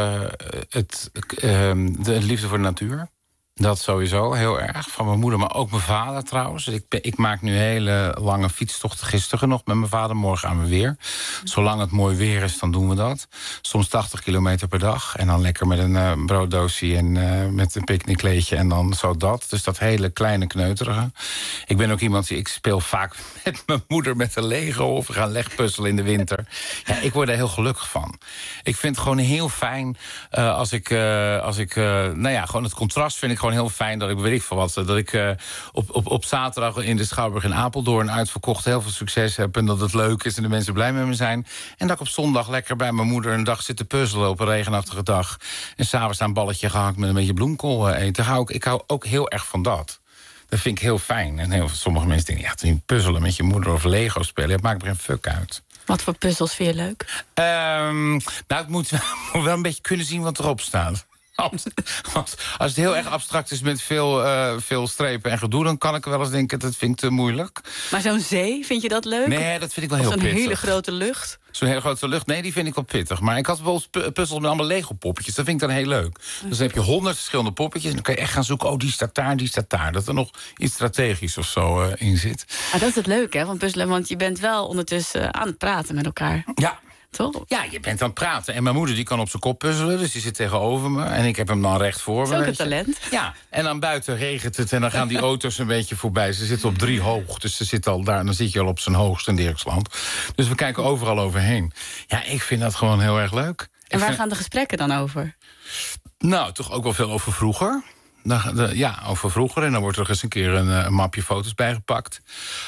de liefde voor de natuur. Dat sowieso, heel erg. Van mijn moeder, maar ook mijn vader trouwens. Ik maak nu hele lange fietstochten. Gisteren nog met mijn vader, morgen gaan we weer. Zolang het mooi weer is, dan doen we dat. Soms 80 kilometer per dag. En dan lekker met een brooddoosje en met een picknickkleedje en dan zo dat. Dus dat hele kleine kneuterige. Ik ben ook iemand ik speel vaak met mijn moeder met een Lego... of we gaan legpuzzelen in de winter. Ja, ik word er heel gelukkig van. Ik vind het gewoon heel fijn als ik nou ja, gewoon het contrast vind ik gewoon heel fijn dat ik weet ik veel wat. Dat ik op zaterdag in de Schouwburg in Apeldoorn uitverkocht heel veel succes heb. En dat het leuk is en de mensen blij met me zijn. En dat ik op zondag lekker bij mijn moeder een dag zit te puzzelen op een regenachtige dag. En s'avonds een balletje gehakt met een beetje bloemkool eten. Ik hou ook heel erg van dat. Dat vind ik heel fijn. En sommige mensen denken, ja, toen puzzelen met je moeder of Lego spelen, het maakt er geen fuck uit. Wat voor puzzels vind je leuk? Nou, ik moet wel een beetje kunnen zien wat erop staat. Als het heel erg abstract is met veel strepen en gedoe... dan kan ik wel eens denken, dat vind ik te moeilijk. Maar zo'n zee, vind je dat leuk? Nee, dat vind ik wel heel pittig. Zo'n hele grote lucht? Zo'n hele grote lucht, nee, die vind ik wel pittig. Maar ik had bijvoorbeeld puzzels met allemaal Lego-poppetjes. Dat vind ik dan heel leuk. Dus dan heb je 100 verschillende poppetjes... en dan kan je echt gaan zoeken, oh, die staat daar, die staat daar. Dat er nog iets strategisch of zo in zit. Maar dat is het leuke, hè, van puzzelen. Want je bent wel ondertussen aan het praten met elkaar. Ja. Toch? Ja, je bent aan het praten. En mijn moeder die kan op zijn kop puzzelen, dus die zit tegenover me. En ik heb hem dan recht voor me. Dat is ook een talent. Ja, en dan buiten regent het en dan gaan die auto's een beetje voorbij. Ze zitten op 3 hoog, dus ze zit al daar. En dan zit je al op zijn hoogst in Dirksland. Dus we kijken overal overheen. Ja, ik vind dat gewoon heel erg leuk. En waar gaan de gesprekken dan over? Nou, toch ook wel veel over vroeger. Ja, over vroeger. En dan wordt er eens een keer een mapje foto's bijgepakt.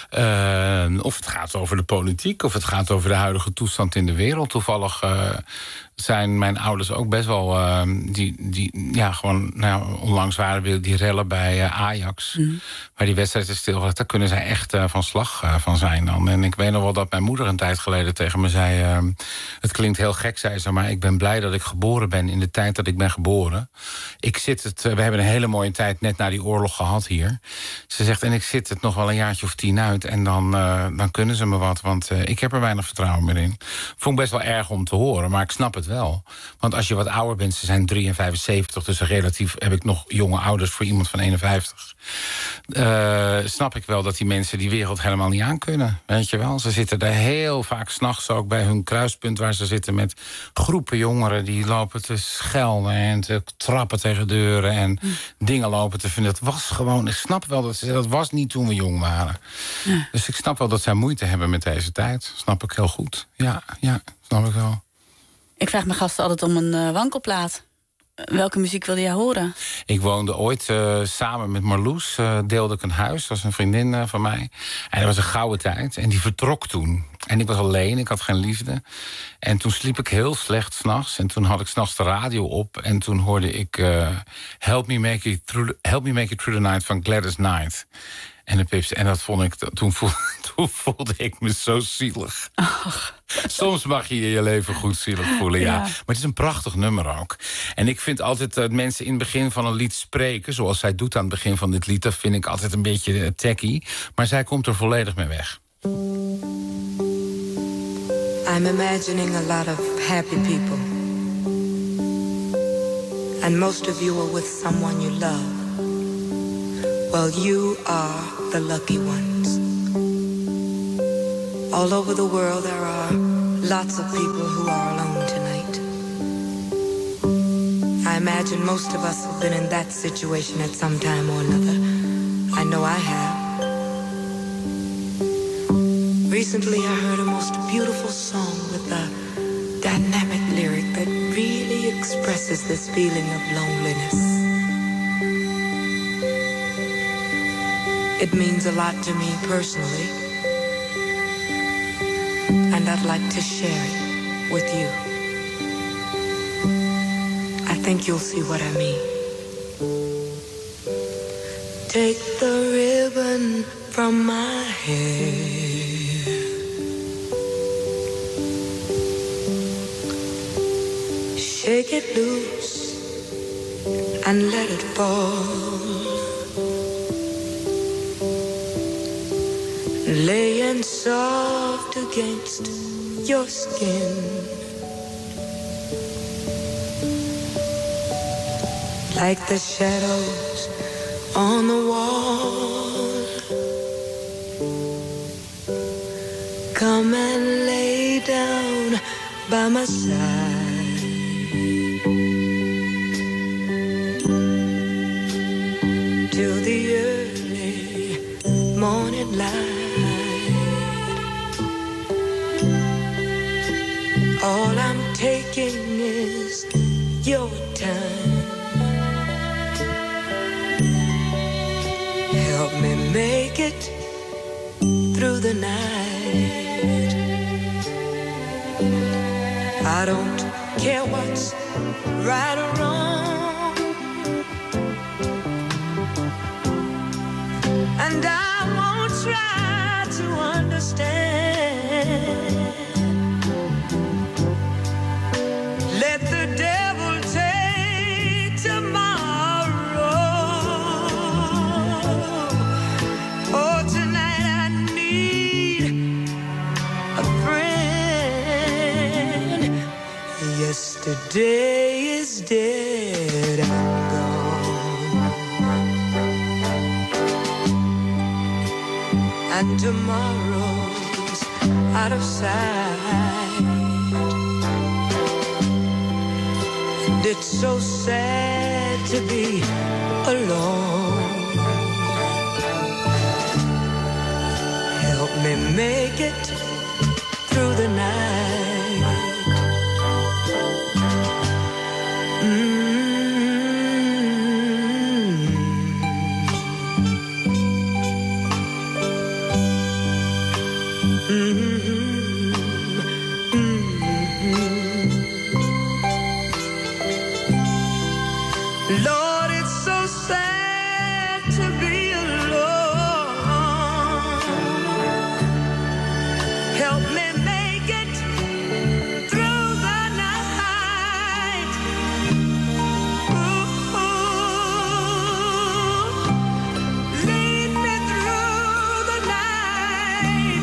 Of het gaat over de politiek, of het gaat over de huidige toestand in de wereld. Toevallig zijn mijn ouders ook best wel... onlangs waren weer die rellen bij Ajax. Mm. Waar die wedstrijd is stilgelegd. Daar kunnen zij echt van slag van zijn dan. En ik weet nog wel dat mijn moeder een tijd geleden tegen me zei... het klinkt heel gek, zei ze, maar ik ben blij dat ik geboren ben... in de tijd dat ik ben geboren. We hebben een hele mooie tijd net na die oorlog gehad hier. Ze zegt, en ik zit het nog wel een jaartje of 10 uit... en dan kunnen ze me wat, want ik heb er weinig vertrouwen meer in. Vond ik best wel erg om te horen, maar ik snap het wel. Want als je wat ouder bent, ze zijn 3 en 75... dus relatief heb ik nog jonge ouders voor iemand van 51... snap ik wel dat die mensen die wereld helemaal niet aankunnen. Weet je wel, ze zitten daar heel vaak 's nachts ook bij hun kruispunt... waar ze zitten met groepen jongeren die lopen te schelden... en te trappen tegen deuren en dingen lopen te vinden. Dat was gewoon, ik snap wel dat was niet toen we jong waren. Ja. Dus ik snap wel dat zij moeite hebben met deze tijd. Snap ik heel goed. Ja, snap ik wel. Ik vraag mijn gasten altijd om een wankelplaat. Welke muziek wilde jij horen? Ik woonde ooit samen met Marloes, deelde ik een huis. Dat was een vriendin van mij. En dat was een gouden tijd. En die vertrok toen. En ik was alleen, ik had geen liefde. En toen sliep ik heel slecht 's nachts. En toen had ik 's nachts de radio op. En toen hoorde ik Help Me Make It Through the Night van Gladys Knight. En de Pips. En dat vond ik, toen voelde ik me zo zielig. Ach. Soms mag je je leven goed zielig voelen, ja. Maar het is een prachtig nummer ook. En ik vind altijd dat mensen in het begin van een lied spreken... zoals zij doet aan het begin van dit lied... dat vind ik altijd een beetje tacky. Maar zij komt er volledig mee weg. I'm imagining a lot of happy people. And most of you are with someone you love. Well, you are the lucky ones. All over the world there are lots of people who are alone tonight. imagine most of us have been in that situation at some time or another. I know I have. Recently I heard a most beautiful song with a dynamic lyric that really expresses this feeling of loneliness. It means a lot to me personally, and I'd like to share it with you. I think you'll see what I mean. Take the ribbon from my hair. Shake it loose and let it fall. Laying soft against your skin. Like the shadows on the wall. Come and lay down by my side. Till the early morning light. All I'm taking is your time. Help me make it through the night. I don't care what's right or wrong, and I won't try to understand. Let the devil take tomorrow. Oh, tonight I need a friend. Yesterday is dead and gone, and tomorrow's out of sight. And it's so sad to be alone. Help me make it through the night. Lord, it's so sad to be alone. Help me make it through the night. Ooh, lead me through the night.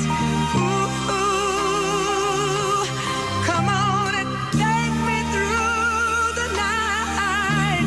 Ooh, come on and take me through the night.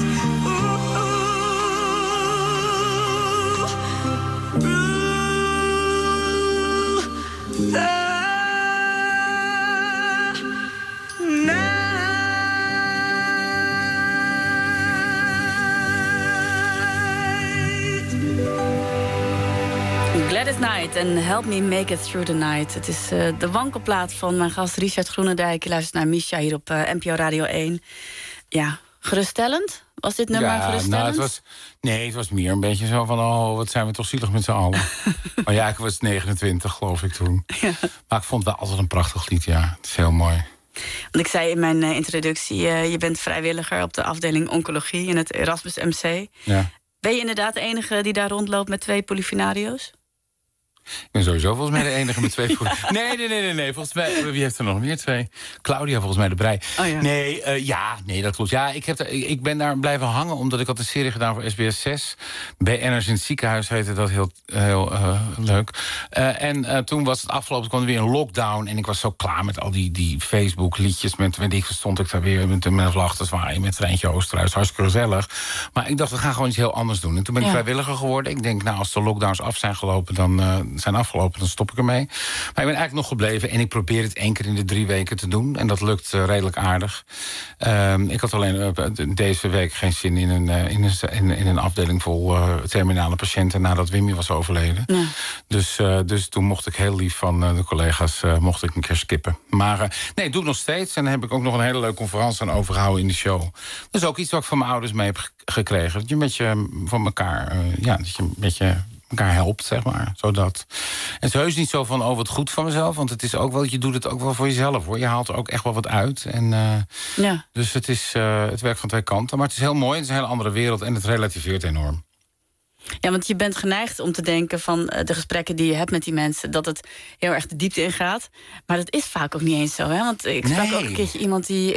Gladys Knight en Help Me Make It Through the Night. Het is de wankelplaat van mijn gast Richard Groenendijk. Je luistert naar Misha hier op NPO Radio 1. Ja, geruststellend? Was dit nummer geruststellend? Nou, het was meer een beetje zo van... oh, wat zijn we toch zielig met z'n allen. Maar ja, ik was 29, geloof ik toen. Ja. Maar ik vond het wel altijd een prachtig lied, ja. Het is heel mooi. Want ik zei in mijn introductie... je bent vrijwilliger op de afdeling oncologie in het Erasmus MC. Ja. Ben je inderdaad de enige die daar rondloopt met 2 polyfinario's? Ik ben sowieso volgens mij de enige met 2 Nee. Volgens mij, wie heeft er nog meer 2? Claudia, volgens mij de Brei. Oh, ja. Nee, dat klopt. Ja, ik ben daar blijven hangen omdat ik had een serie gedaan voor SBS 6. BN'ers in het ziekenhuis heette dat heel leuk. En toen was het afgelopen, kwam er weer een lockdown. En ik was zo klaar met al die Facebook-liedjes. Met die stond ik daar weer met een vlag te zwaaien. Met Treintje Oosterhuis, hartstikke gezellig. Maar ik dacht, we gaan gewoon iets heel anders doen. En toen ben ik vrijwilliger geworden. Ik denk, nou, als de lockdowns af zijn gelopen, dan zijn afgelopen, dan stop ik ermee. Maar ik ben eigenlijk nog gebleven en ik probeer het 1 keer in de 3 weken te doen. En dat lukt redelijk aardig. Ik had alleen deze week geen zin in een afdeling vol terminale patiënten nadat Wimmy was overleden. Ja. Dus toen mocht ik heel lief van de collega's mocht ik een keer skippen. Maar nee, doe ik nog steeds. En daar heb ik ook nog een hele leuke conferentie aan overgehouden in de show. Dat is ook iets wat ik van mijn ouders mee heb gekregen. Dat je een beetje van elkaar, dat je een beetje elkaar helpt, zeg maar. Zodat. En het is heus niet zo van, wat goed van mezelf. Want het is ook wel, je doet het ook wel voor jezelf, hoor. Je haalt er ook echt wel wat uit. En, dus het is het werkt van 2 kanten. Maar het is heel mooi, het is een hele andere wereld. En het relativeert enorm. Ja, want je bent geneigd om te denken van de gesprekken die je hebt met die mensen, dat het heel erg de diepte ingaat. Maar dat is vaak ook niet eens zo, hè? Want ik sprak ook een keertje iemand die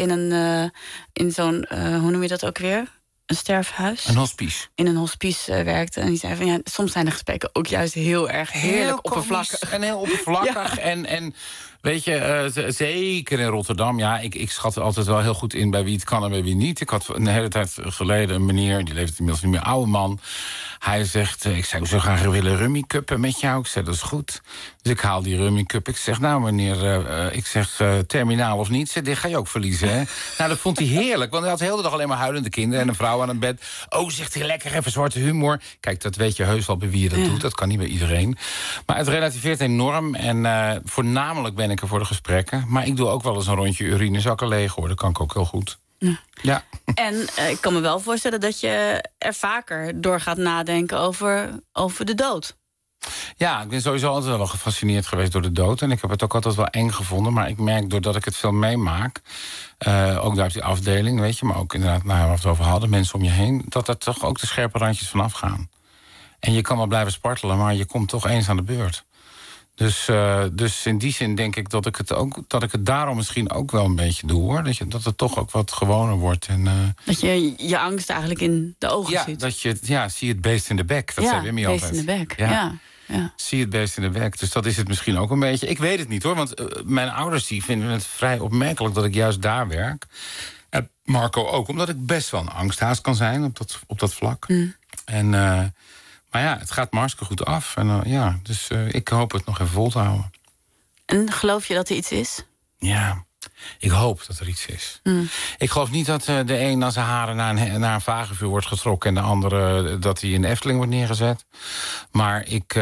in zo'n, hoe noem je dat ook weer? Een sterfhuis. Een hospice. In een hospice werkte. En die zei van, soms zijn de gesprekken ook juist heel erg heerlijk oppervlakkig. En heel oppervlakkig. En weet je, zeker in Rotterdam, ik schat er altijd wel heel goed in bij wie het kan en bij wie niet. Ik had een hele tijd geleden een meneer, die leeft inmiddels niet meer, oude man. Hij zegt, ik zou zo graag willen rummy cuppen met jou. Ik zeg, dat is goed. Dus ik haal die rummy cup. Ik zeg, nou meneer, terminaal of niet? Zeg, dit ga je ook verliezen, hè? Nou, dat vond hij heerlijk. Want hij had de hele dag alleen maar huilende kinderen en een vrouw aan het bed. Oh, zegt hij, lekker, even zwarte humor. Kijk, dat weet je heus wel bij wie je dat doet. Dat kan niet bij iedereen. Maar het relativeert enorm. En voornamelijk ben ik er voor de gesprekken. Maar ik doe ook wel eens een rondje urinezakken leeg, hoor. Dat kan ik ook heel goed. Ja. En ik kan me wel voorstellen dat je er vaker door gaat nadenken over de dood. Ja, ik ben sowieso altijd wel gefascineerd geweest door de dood. En ik heb het ook altijd wel eng gevonden. Maar ik merk, doordat ik het veel meemaak, ook daar op die afdeling, weet je, maar ook inderdaad, waar we het over hadden, mensen om je heen, dat er toch ook de scherpe randjes vanaf gaan. En je kan wel blijven spartelen, maar je komt toch eens aan de beurt. Dus in die zin denk ik dat ik het daarom misschien ook wel een beetje doe, hoor. Dat het toch ook wat gewoner wordt. En, dat je je angst eigenlijk in de ogen ziet. Dat je zie het beest in de bek. Dat zei Wimmy altijd. Beest in de bek, ja. Zie het beest in de bek. Dus dat is het misschien ook een beetje. Ik weet het niet, hoor. Want mijn ouders vinden het vrij opmerkelijk dat ik juist daar werk. En Marco ook, omdat ik best wel een angsthaas kan zijn op dat vlak. En maar het gaat maar hartstikke goed af. En, dus ik hoop het nog even vol te houden. En geloof je dat er iets is? Ja, ik hoop dat er iets is. Ik geloof niet dat de een aan zijn haren naar een vagevuur wordt getrokken en de andere dat hij in de Efteling wordt neergezet. Maar ik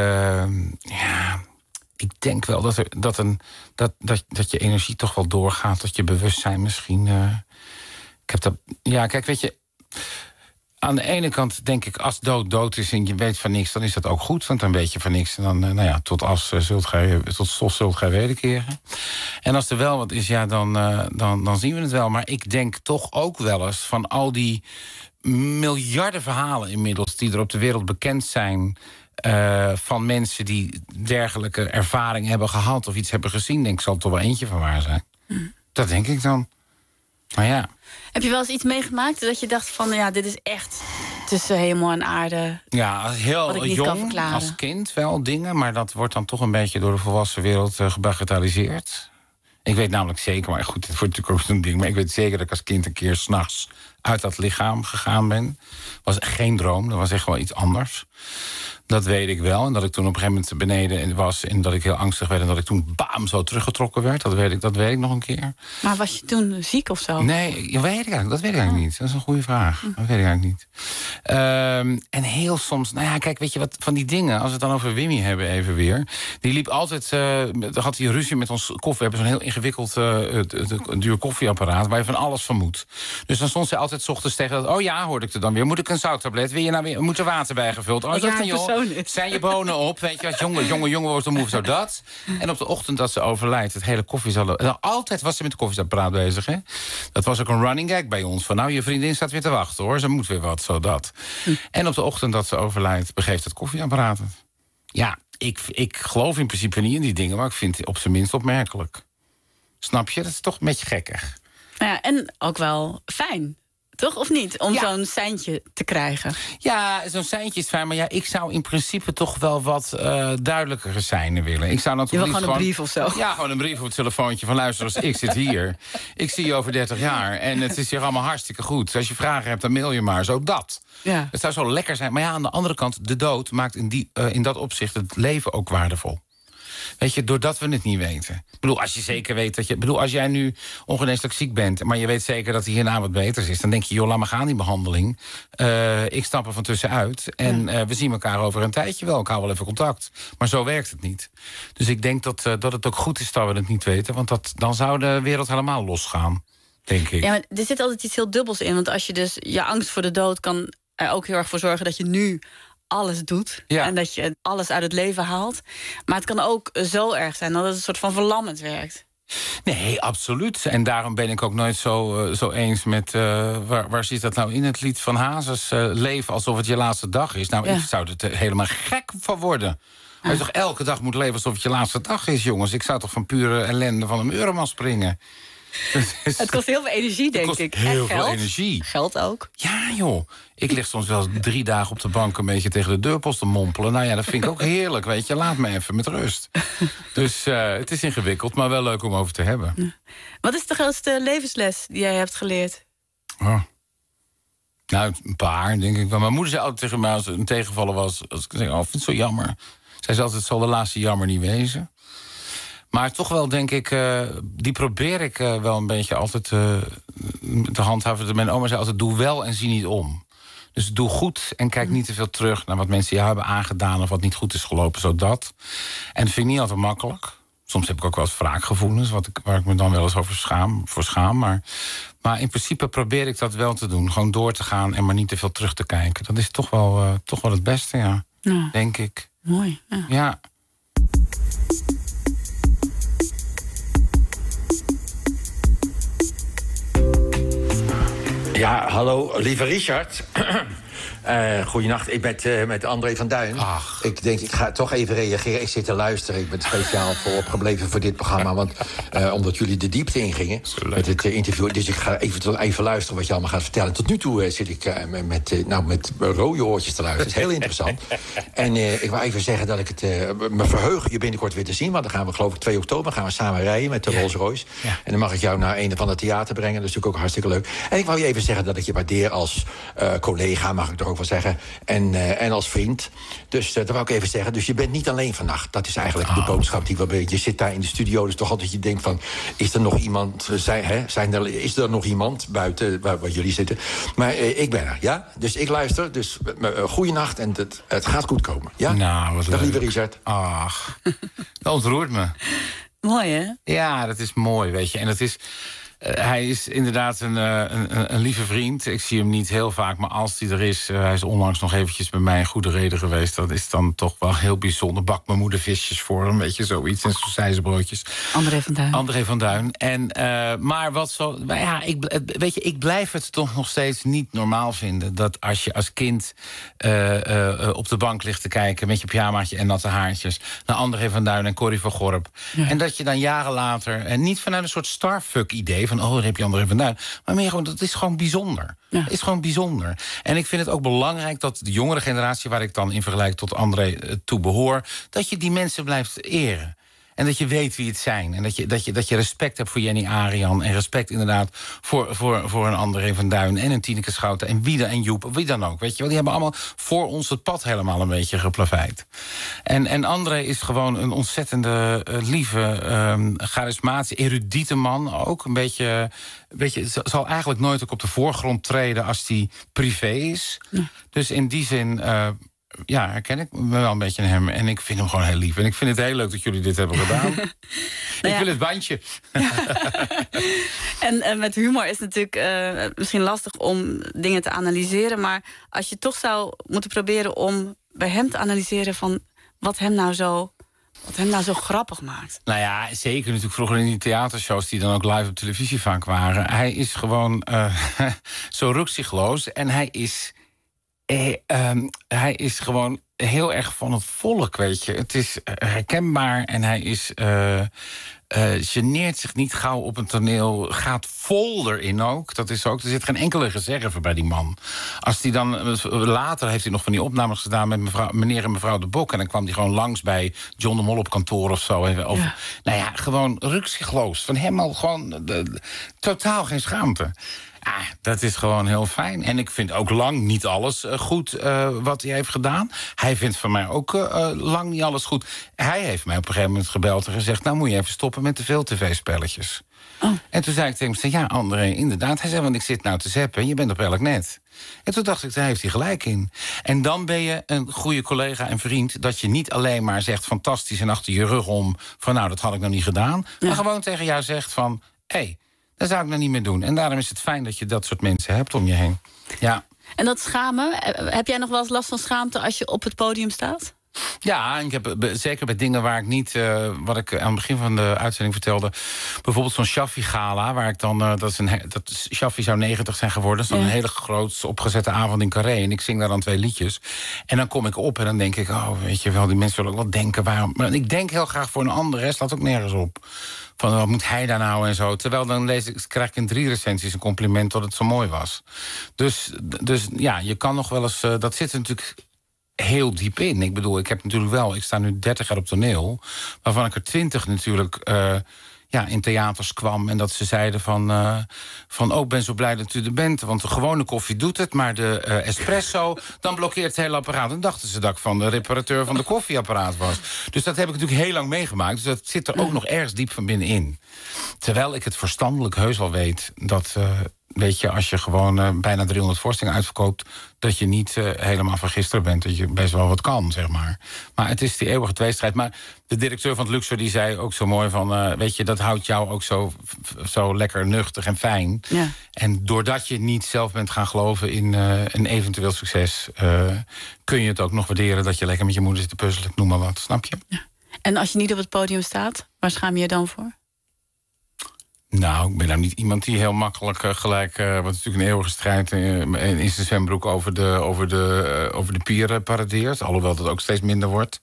denk wel dat je energie toch wel doorgaat, dat je bewustzijn misschien. Ik heb dat. Ja, kijk, weet je. Aan de ene kant denk ik, als dood is en je weet van niks, dan is dat ook goed. Want dan weet je van niks en dan, tot stof zult gij wederkeren. En als er wel wat is, dan zien we het wel. Maar ik denk toch ook wel eens van al die miljarden verhalen inmiddels die er op de wereld bekend zijn, van mensen die dergelijke ervaring hebben gehad of iets hebben gezien, denk ik, zal er toch wel eentje van waar zijn. Dat denk ik dan. Maar ja. Heb je wel eens iets meegemaakt dat je dacht van, dit is echt tussen hemel en aarde? Ja, heel jong, als kind wel dingen, maar dat wordt dan toch een beetje door de volwassen wereld gebagatelliseerd. Ik weet namelijk zeker, maar goed, het wordt natuurlijk ook zo'n ding, maar ik weet zeker dat ik als kind een keer 's nachts uit dat lichaam gegaan ben. Was geen droom, dat was echt wel iets anders. Dat weet ik wel. En dat ik toen op een gegeven moment beneden was en dat ik heel angstig werd en dat ik toen bam zo teruggetrokken werd. Dat weet ik nog een keer. Maar was je toen ziek of zo? Nee, dat weet ik eigenlijk niet. Dat is een goede vraag. Dat weet ik eigenlijk niet. En heel soms, kijk, weet je wat, van die dingen, als we het dan over Wimmy hebben even weer. Die liep altijd, had hij ruzie met ons koffie. We hebben zo'n heel ingewikkeld duur koffieapparaat waar je van alles van moet. Dus dan stond ze altijd 's ochtends tegen dat, hoorde ik er dan weer. Moet ik een zouttablet? Wil je nou weer, moet er water bijgevuld? Joh. Zijn je bonen op? Weet je wat? Jongen wordt de moe, zo dat. En op de ochtend dat ze overlijdt, het hele altijd was ze met het koffieapparaat bezig, hè? Dat was ook een running gag bij ons. Van je vriendin staat weer te wachten, hoor. Ze moet weer wat, zo dat. En op de ochtend dat ze overlijdt, begeeft het koffieapparaat het. Ja, ik geloof in principe niet in die dingen, maar ik vind het op zijn minst opmerkelijk. Snap je? Dat is toch een beetje gekkig. Ja, en ook wel fijn. Toch, of niet? Om zo'n seintje te krijgen. Ja, zo'n seintje is fijn. Maar ja, ik zou in principe toch wel wat duidelijker seinen willen. Ik zou dan toch je wil gewoon een brief of zo? Ja, gewoon een brief op het telefoontje van luister, ik zit hier. Ik zie je over 30 jaar en het is hier allemaal hartstikke goed. Als je vragen hebt, dan mail je maar. Zo dat. Ja. Het zou zo lekker zijn. Maar ja, aan de andere kant, de dood maakt in dat opzicht het leven ook waardevol. Weet je, doordat we het niet weten. Ik bedoel, als je zeker weet dat je... Ik bedoel, als jij nu ongeneeslijk ziek bent, maar je weet zeker dat hij hierna wat beters is, dan denk je, joh, laat maar gaan die behandeling. Ik stap er van tussenuit. En we zien elkaar over een tijdje wel. Ik hou wel even contact. Maar zo werkt het niet. Dus ik denk dat het ook goed is dat we het niet weten. Want dan zou de wereld helemaal losgaan, denk ik. Ja, maar er zit altijd iets heel dubbels in. Want als je dus je angst voor de dood kan er ook heel erg voor zorgen dat je nu alles doet. Ja. En dat je alles uit het leven haalt. Maar het kan ook zo erg zijn dat het een soort van verlammend werkt. Nee, absoluut. En daarom ben ik ook nooit zo eens met... waar zit dat nou in het lied van Hazes? Leven alsof het je laatste dag is. Nou, ik zou er helemaal gek van worden. Als je toch elke dag moet leven alsof het je laatste dag is, jongens. Ik zou toch van pure ellende van een Euroman springen. Het kost heel veel energie, denk ik. Heel veel energie. Geld ook. Ja, joh. Ik lig soms wel 3 dagen op de bank een beetje tegen de deurpost te mompelen. Nou ja, dat vind ik ook heerlijk, weet je. Laat me even met rust. Dus het is ingewikkeld, maar wel leuk om over te hebben. Ja. Wat is de grootste levensles die jij hebt geleerd? Oh. Nou, een paar, denk ik wel. Mijn moeder zei altijd tegen mij als het een tegenvaller was, als ik zei, ik vind het zo jammer. Zij zei altijd, het zal de laatste jammer niet wezen. Maar toch wel, denk ik, die probeer ik wel een beetje altijd te handhaven. Mijn oma zei altijd, doe wel en zie niet om. Dus doe goed en kijk niet te veel terug naar wat mensen jou hebben aangedaan of wat niet goed is gelopen, zodat. En dat vind ik niet altijd makkelijk. Soms heb ik ook wel eens wraakgevoelens, waar ik me dan wel eens voor schaam. Maar in principe probeer ik dat wel te doen. Gewoon door te gaan en maar niet te veel terug te kijken. Dat is toch wel het beste, ja. Denk ik. Mooi. Ja. Ja, hallo, lieve Richard. Goedenacht, ik ben met André van Duin. Ach. Ik denk, ik ga toch even reageren. Ik zit te luisteren. Ik ben speciaal voor opgebleven voor dit programma. Want omdat jullie de diepte ingingen met het interview. Dus ik ga even luisteren wat je allemaal gaat vertellen. Tot nu toe zit ik met rode oortjes te luisteren. Dat is heel interessant. En ik wil even zeggen dat ik het me verheug je binnenkort weer te zien. Want dan gaan we, geloof ik, 2 oktober gaan we samen rijden met de Rolls Royce. Ja. En dan mag ik jou naar een van de theater brengen. Dat is natuurlijk ook hartstikke leuk. En ik wou je even zeggen dat ik je waardeer als collega, mag ik er ook wel zeggen. En als vriend. Dus dat wou ik even zeggen. Dus je bent niet alleen vannacht. Dat is eigenlijk de boodschap die we... Je zit daar in de studio, dus toch altijd je denkt van... Is er nog iemand... Is er nog iemand buiten waar jullie zitten? Maar ik ben er, ja? Dus ik luister. Dus goeienacht en het gaat goed komen. Ja? Nou, wat dag, lieve Richard. Ach, dat ontroert me. Mooi, hè? Ja, dat is mooi, weet je. En dat is... hij is inderdaad een lieve vriend. Ik zie hem niet heel vaak, maar als hij er is... hij is onlangs nog eventjes bij mij een goede reden geweest. Dat is dan toch wel heel bijzonder. Bak mijn moeder visjes voor hem, weet je, zoiets. En sausijzenbroodjes. André van Duin. Maar wat zo... Ja, weet je, ik blijf het toch nog steeds niet normaal vinden... dat als je als kind op de bank ligt te kijken... met je pyjamaatje en natte haartjes... naar André van Duin en Corrie van Gorp. Ja. En dat je dan jaren later... en niet vanuit een soort Starfuck-idee... van, daar heb je André van Duin. Maar meer gewoon, dat is gewoon bijzonder. Ja. Het is gewoon bijzonder. En ik vind het ook belangrijk dat de jongere generatie... waar ik dan in vergelijking tot André toe behoor... dat je die mensen blijft eren. En dat je weet wie het zijn. En dat je respect hebt voor Jenny Arian. En respect inderdaad voor een André van Duin. En een Tineke Schouten. En wie dan, en Joep. Wie dan ook. Weet je wel, die hebben allemaal voor ons het pad helemaal een beetje geplaveid. En André is gewoon een ontzettende lieve, charismatische, erudiete man. Ook een beetje, zal eigenlijk nooit ook op de voorgrond treden als die privé is. Ja. Dus in die zin... ja, herken ik me wel een beetje aan hem. En ik vind hem gewoon heel lief. En ik vind het heel leuk dat jullie dit hebben gedaan. Ik wil het bandje. Ja. En met humor is het natuurlijk misschien lastig om dingen te analyseren. Maar als je toch zou moeten proberen om bij hem te analyseren... van wat hem nou zo grappig maakt. Nou ja, zeker natuurlijk vroeger in die theatershows... die dan ook live op televisie vaak waren. Hij is gewoon zo ruksigloos. En hij is gewoon heel erg van het volk, weet je. Het is herkenbaar en hij is geneert zich niet gauw op een toneel. Gaat vol erin ook. Dat is ook. Er zit geen enkele reserve bij die man. Als die dan later heeft hij nog van die opnames gedaan met meneer en mevrouw de Bok. En dan kwam hij gewoon langs bij John de Mol op kantoor of zo. Nou ja, gewoon ruksigloos. Van helemaal gewoon totaal geen schaamte. Dat is gewoon heel fijn. En ik vind ook lang niet alles goed wat hij heeft gedaan. Hij vindt van mij ook lang niet alles goed. Hij heeft mij op een gegeven moment gebeld en gezegd... nou moet je even stoppen met te veel tv-spelletjes. Oh. En toen zei ik tegen hem, ja André, inderdaad. Hij zei, want ik zit nou te zappen en je bent op elk net. En toen dacht ik, daar heeft hij gelijk in. En dan ben je een goede collega en vriend... dat je niet alleen maar zegt fantastisch en achter je rug om... van nou, dat had ik nog niet gedaan. Maar gewoon tegen jou zegt van... hé, dat zou ik nou niet meer doen. En daarom is het fijn dat je dat soort mensen hebt om je heen. Ja. En dat schamen, heb jij nog wel eens last van schaamte als je op het podium staat? Ja, ik heb zeker bij dingen waar ik niet... wat ik aan het begin van de uitzending vertelde... bijvoorbeeld zo'n Shaffi-gala... waar ik dan... Shaffi zou 90 zijn geworden. Dat is dan een hele groot opgezette avond in Carré. En ik zing daar dan 2 liedjes. En dan kom ik op en dan denk ik... oh, weet je wel, die mensen willen ook wel denken... waarom. Maar ik denk heel graag voor een ander. Hè, slaat ook nergens op. Van wat moet hij daar nou en zo. Terwijl dan krijg ik in 3 recensies een compliment... dat het zo mooi was. Dus ja, je kan nog wel eens... dat zit er natuurlijk... heel diep in. Ik bedoel, ik sta nu 30 jaar op toneel... waarvan ik er 20 natuurlijk in theaters kwam... en dat ze zeiden van ik ben zo blij dat u er bent... want de gewone koffie doet het, maar de espresso... dan blokkeert het hele apparaat. En dachten ze dat ik van de reparateur van de koffieapparaat was. Dus dat heb ik natuurlijk heel lang meegemaakt. Dus dat zit er ook nog ergens diep van binnenin. Terwijl ik het verstandelijk heus wel weet... dat... weet je, als je gewoon bijna 300 voorstellingen uitverkoopt... dat je niet helemaal van gisteren bent. Dat je best wel wat kan, zeg maar. Maar het is die eeuwige tweestrijd. Maar de directeur van het Luxor die zei ook zo mooi van... weet je, dat houdt jou ook zo lekker nuchtig en fijn. Ja. En doordat je niet zelf bent gaan geloven in een eventueel succes... kun je het ook nog waarderen dat je lekker met je moeder zit te puzzelen. Noem maar wat, snap je? Ja. En als je niet op het podium staat, waar schaam je je dan voor? Nou, ik ben nou niet iemand die heel makkelijk gelijk... wat natuurlijk een eeuwige strijd in zijn zwembroek over de pieren paradeert. Alhoewel dat ook steeds minder wordt.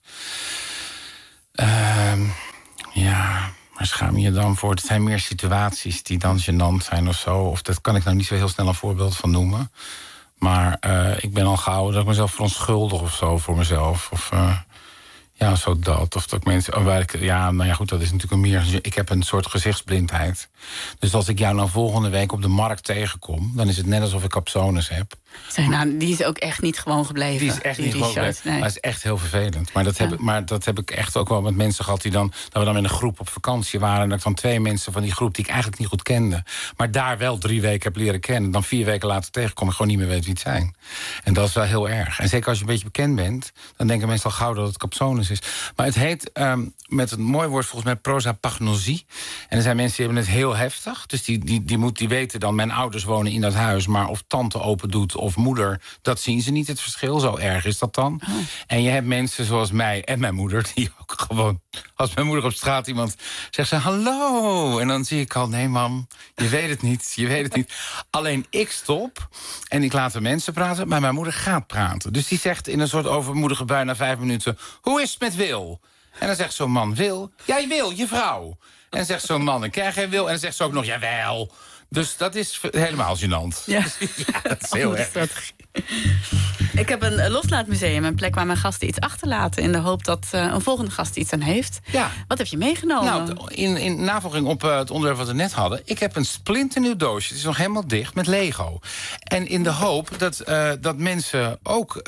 Ja, waar schaam je je dan voor? Het zijn meer situaties die dan gênant zijn of zo. Of dat kan ik nou niet zo heel snel een voorbeeld van noemen. Maar ik ben al gauw dat ik mezelf verontschuldig of zo voor mezelf. Of... ja, zo dat. Of dat mensen... goed, dat is natuurlijk een meer... Ik heb een soort gezichtsblindheid. Dus als ik jou nou volgende week op de markt tegenkom... dan is het net alsof ik capsones heb. Nou, die is ook echt niet gewoon gebleven. Die is echt niet gewoon gebleven. Nee. Maar het is echt heel vervelend. Maar dat heb ik echt ook wel met mensen gehad... dat we dan met een groep op vakantie waren... en dat ik dan 2 mensen van die groep die ik eigenlijk niet goed kende... maar daar wel 3 weken heb leren kennen... dan 4 weken later tegenkom en gewoon niet meer weet wie het zijn. En dat is wel heel erg. En zeker als je een beetje bekend bent... dan denken mensen al gauw dat het capsones is. Maar het heet, met een mooi woord volgens mij... prosapagnosie. En er zijn mensen die hebben het heel heftig. Dus die weten dan... mijn ouders wonen in dat huis... maar of tante open doet of moeder... dat zien ze niet, het verschil. Zo erg is dat dan. Oh. En je hebt mensen zoals mij en mijn moeder... die ook gewoon... als mijn moeder op straat iemand zegt ze... hallo! En dan zie ik al, nee mam, je weet het niet. Alleen ik stop en ik laat de mensen praten... maar mijn moeder gaat praten. Dus die zegt in een soort overmoedige bui na 5 minuten... hoe is het met Wil? En dan zegt zo'n man, Wil? Jij Wil, je vrouw. En dan zegt zo'n man, ik krijg geen Wil. En dan zegt ze ook nog, jawel. Dus dat is helemaal gênant. Ja, dat is heel erg. Ik heb een loslaatmuseum, een plek waar mijn gasten iets achterlaten... in de hoop dat een volgende gast iets aan heeft. Ja. Wat heb je meegenomen? Nou, in navolging op het onderwerp wat we net hadden... ik heb een splinternieuw doosje, het is nog helemaal dicht, met Lego. En in de hoop dat mensen ook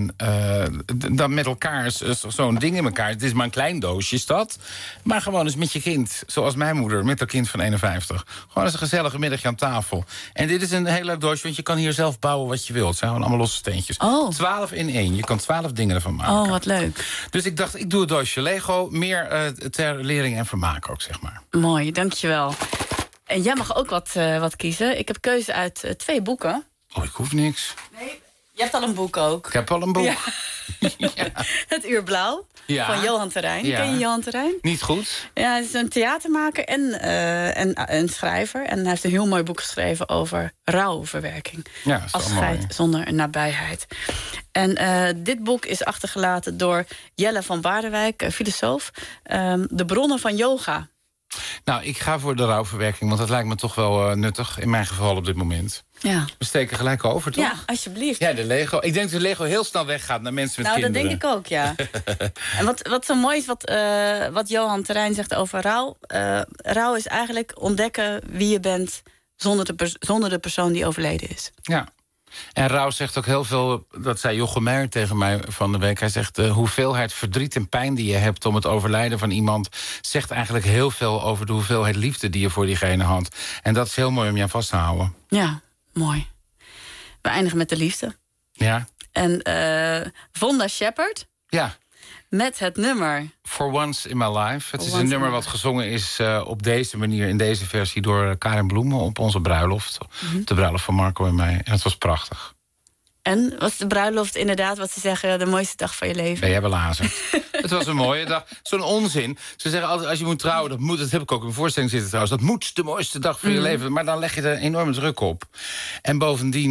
dan met elkaar zo'n ding in elkaar... het is maar een klein doosje, is dat. Maar gewoon eens met je kind, zoals mijn moeder... met haar kind van 51. Gewoon eens een gezellige middagje aan tafel. En dit is een heel leuk doosje, want je kan hier zelf bouwen wat je wilt. Het zijn gewoon allemaal losse steentjes. 12 in 1. Je kan 12 dingen ervan maken. Oh, wat leuk. Dus ik dacht, ik doe het doosje Lego. Meer ter lering en vermaak ook, zeg maar. Mooi, dankjewel. En jij mag ook wat kiezen. Ik heb keuze uit 2 boeken. Oh, ik hoef niks. Nee, je hebt al een boek ook. Ik heb al een boek. Ja. Ja. Het Uur Blauw van Johan Terrein. Ja. Ken je Johan Terrein? Niet goed. Ja, hij is een theatermaker en een schrijver. En hij heeft een heel mooi boek geschreven over rouwverwerking. Ja, afscheid zonder nabijheid. En dit boek is achtergelaten door Jelle van Baardenwijk, filosoof. De bronnen van yoga. Nou, ik ga voor de rouwverwerking, want dat lijkt me toch wel nuttig. In mijn geval op dit moment. Ja. We steken gelijk over, toch? Ja, alsjeblieft. Ja, de Lego. Ik denk dat de Lego heel snel weggaat naar mensen met kinderen. Nou, dat denk ik ook, ja. En wat zo mooi is, wat Johan Terrein zegt over rouw. Rouw is eigenlijk ontdekken wie je bent zonder de persoon die overleden is. Ja. En rouw zegt ook heel veel, dat zei Jochem Meijer tegen mij van de week. Hij zegt, de hoeveelheid verdriet en pijn die je hebt om het overlijden van iemand zegt eigenlijk heel veel over de hoeveelheid liefde die je voor diegene had. En dat is heel mooi om je aan vast te houden. Ja, mooi. We eindigen met de liefde. Ja. En Vonda Shepard. Ja. Met het nummer For Once in My Life. Het is een nummer wat gezongen is op deze manier, in deze versie, door Karin Bloemen op onze bruiloft. De bruiloft van Marco en mij. En het was prachtig. En was de bruiloft inderdaad, wat ze zeggen, de mooiste dag van je leven? Ben jij belazerd. Het was een mooie dag. Zo'n onzin. Ze zeggen altijd, als je moet trouwen, dat heb ik ook in mijn voorstelling zitten trouwens, dat moet de mooiste dag van je leven. Maar dan leg je er enorme druk op. En bovendien,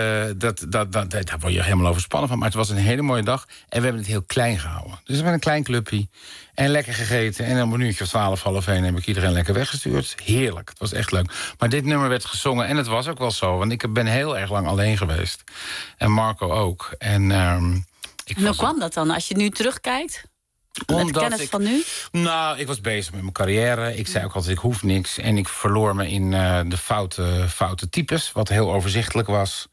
daar word je helemaal overspannen van. Maar het was een hele mooie dag. En we hebben het heel klein gehouden. Dus met een klein clubje. En lekker gegeten. En om een uurtje of 12, half 1 heb ik iedereen lekker weggestuurd. Heerlijk. Het was echt leuk. Maar dit nummer werd gezongen. En het was ook wel zo. Want ik ben heel erg lang alleen geweest. En Marco ook. En hoe kwam dat dan? Als je nu terugkijkt? Met kennis van nu? Nou, ik was bezig met mijn carrière. Ik zei ook altijd, ik hoef niks. En ik verloor me in de foute types. Wat heel overzichtelijk was.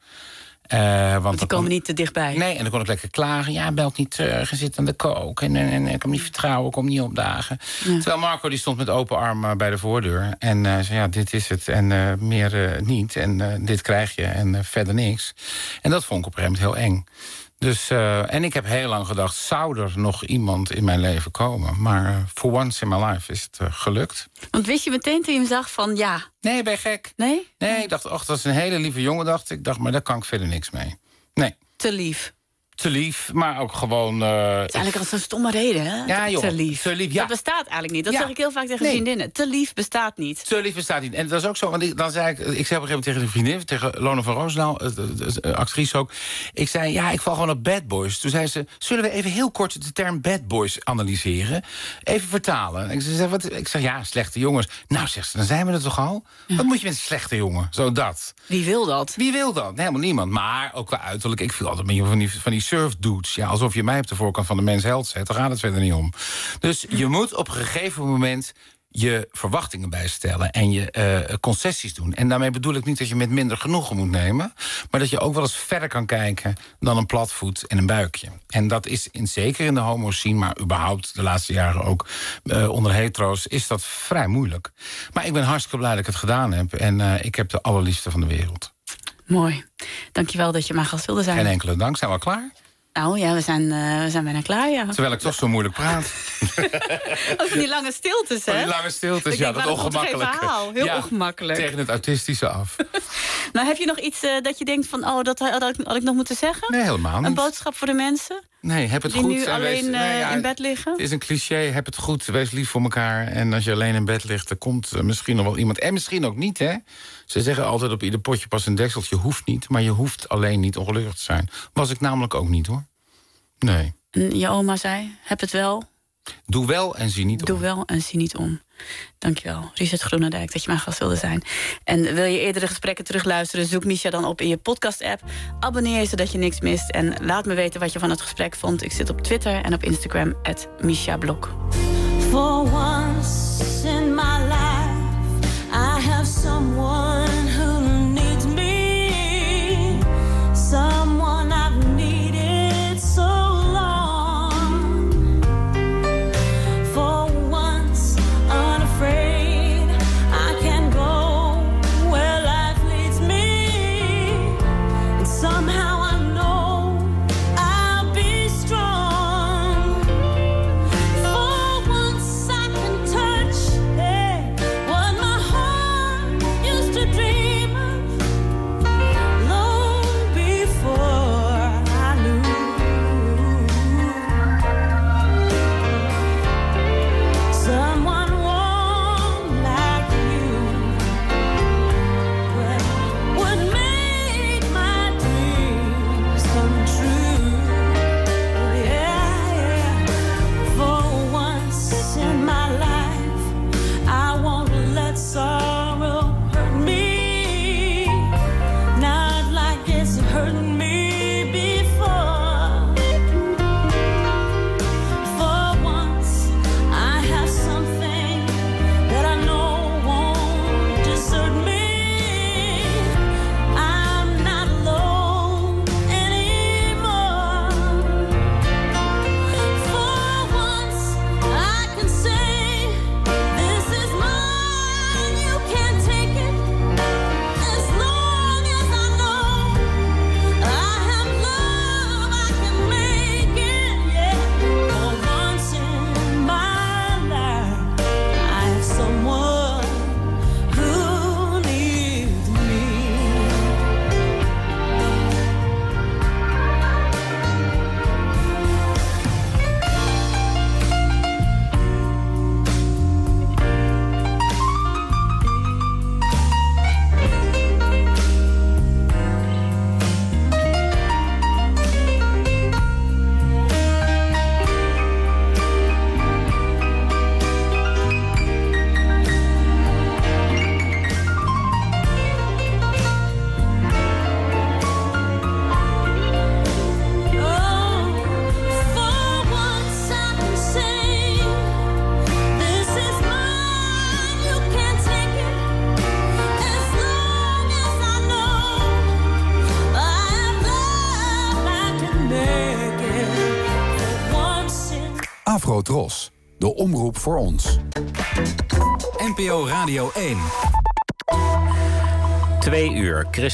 Want die komen niet te dichtbij. Nee, en dan kon ik lekker klagen. Ja, belt niet terug, je zit aan de kook. En ik kan hem niet vertrouwen, ik kom niet opdagen. Ja. Terwijl Marco die stond met open arm bij de voordeur. En zei, ja, dit is het en meer niet. En dit krijg je en verder niks. En dat vond ik op een gegeven moment heel eng. Dus, en ik heb heel lang gedacht, zou er nog iemand in mijn leven komen? Maar for once in my life is het gelukt. Want wist je meteen toen je hem zag van ja? Nee, ben je gek? Nee? Nee, ik dacht, dat is een hele lieve jongen, dacht ik. Dacht, maar daar kan ik verder niks mee. Nee. Te lief. Te lief, maar ook gewoon... Het is eigenlijk al zo'n stomme reden, hè? Ja, joh. Te lief. Te lief, ja. Dat bestaat eigenlijk niet. Dat zeg ik heel vaak tegen vriendinnen. Te lief bestaat niet. Te lief bestaat niet. En dat is ook zo, want dan zei ik zei op een gegeven moment tegen een vriendin, tegen Lone van Roosendaal, de actrice ook. Ik zei, ja, ik val gewoon op bad boys. Toen zei ze, zullen we even heel kort de term bad boys analyseren? Even vertalen. Ik zeg, ja, slechte jongens. Nou, zegt ze, dan zijn we er toch al? Ja. Wat moet je met een slechte jongen? Zo dat. Wie wil dat? Wie wil dat? Helemaal niemand. Maar ook qua uiterlijk. Ik viel altijd met van die surf dudes. Ja, alsof je mij op de voorkant van de Men's Health zet. Daar gaat het verder niet om. Dus je moet op een gegeven moment je verwachtingen bijstellen en je concessies doen. En daarmee bedoel ik niet dat je met minder genoegen moet nemen, maar dat je ook wel eens verder kan kijken dan een platvoet en een buikje. En dat is zeker in de homo-scene, maar überhaupt de laatste jaren ook onder hetero's, is dat vrij moeilijk. Maar ik ben hartstikke blij dat ik het gedaan heb en ik heb de allerliefste van de wereld. Mooi. Dankjewel dat je mijn gast wilde zijn. Geen enkele dank. Zijn we al klaar? Nou ja, we zijn bijna klaar, ja. Terwijl ik toch zo moeilijk praat. Ook die lange stiltes, hè? Die lange stiltes, ja, dat ongemakkelijk. Heel ongemakkelijk. Tegen het autistische af. Nou, heb je nog iets dat je denkt van, dat had ik nog moeten zeggen? Nee, helemaal niet. Een boodschap voor de mensen? Nee, heb het die goed. Die nu alleen in bed liggen? Het is een cliché, heb het goed, wees lief voor elkaar. En als je alleen in bed ligt, dan komt misschien nog wel iemand. En misschien ook niet, hè? Ze zeggen altijd op ieder potje pas een dekseltje, hoeft niet. Maar je hoeft alleen niet ongelukkig te zijn. Was ik namelijk ook niet, hoor. Nee. Je oma zei, heb het wel. Doe wel en zie niet om. Doe wel en zie niet om. Dankjewel, Richard Groenendijk, dat je mijn gast wilde zijn. En wil je eerdere gesprekken terugluisteren, zoek Misha dan op in je podcast-app. Abonneer je zodat je niks mist. En laat me weten wat je van het gesprek vond. Ik zit op Twitter en op Instagram @MishaBlok. For once in my life, I have someone who needs me. Someone I've needed so long. For once, unafraid, I can go where life leads me. And somehow I know I'll be strong. For once I can touch Afro-Tros, de omroep voor ons. NPO Radio 1. 2 uur.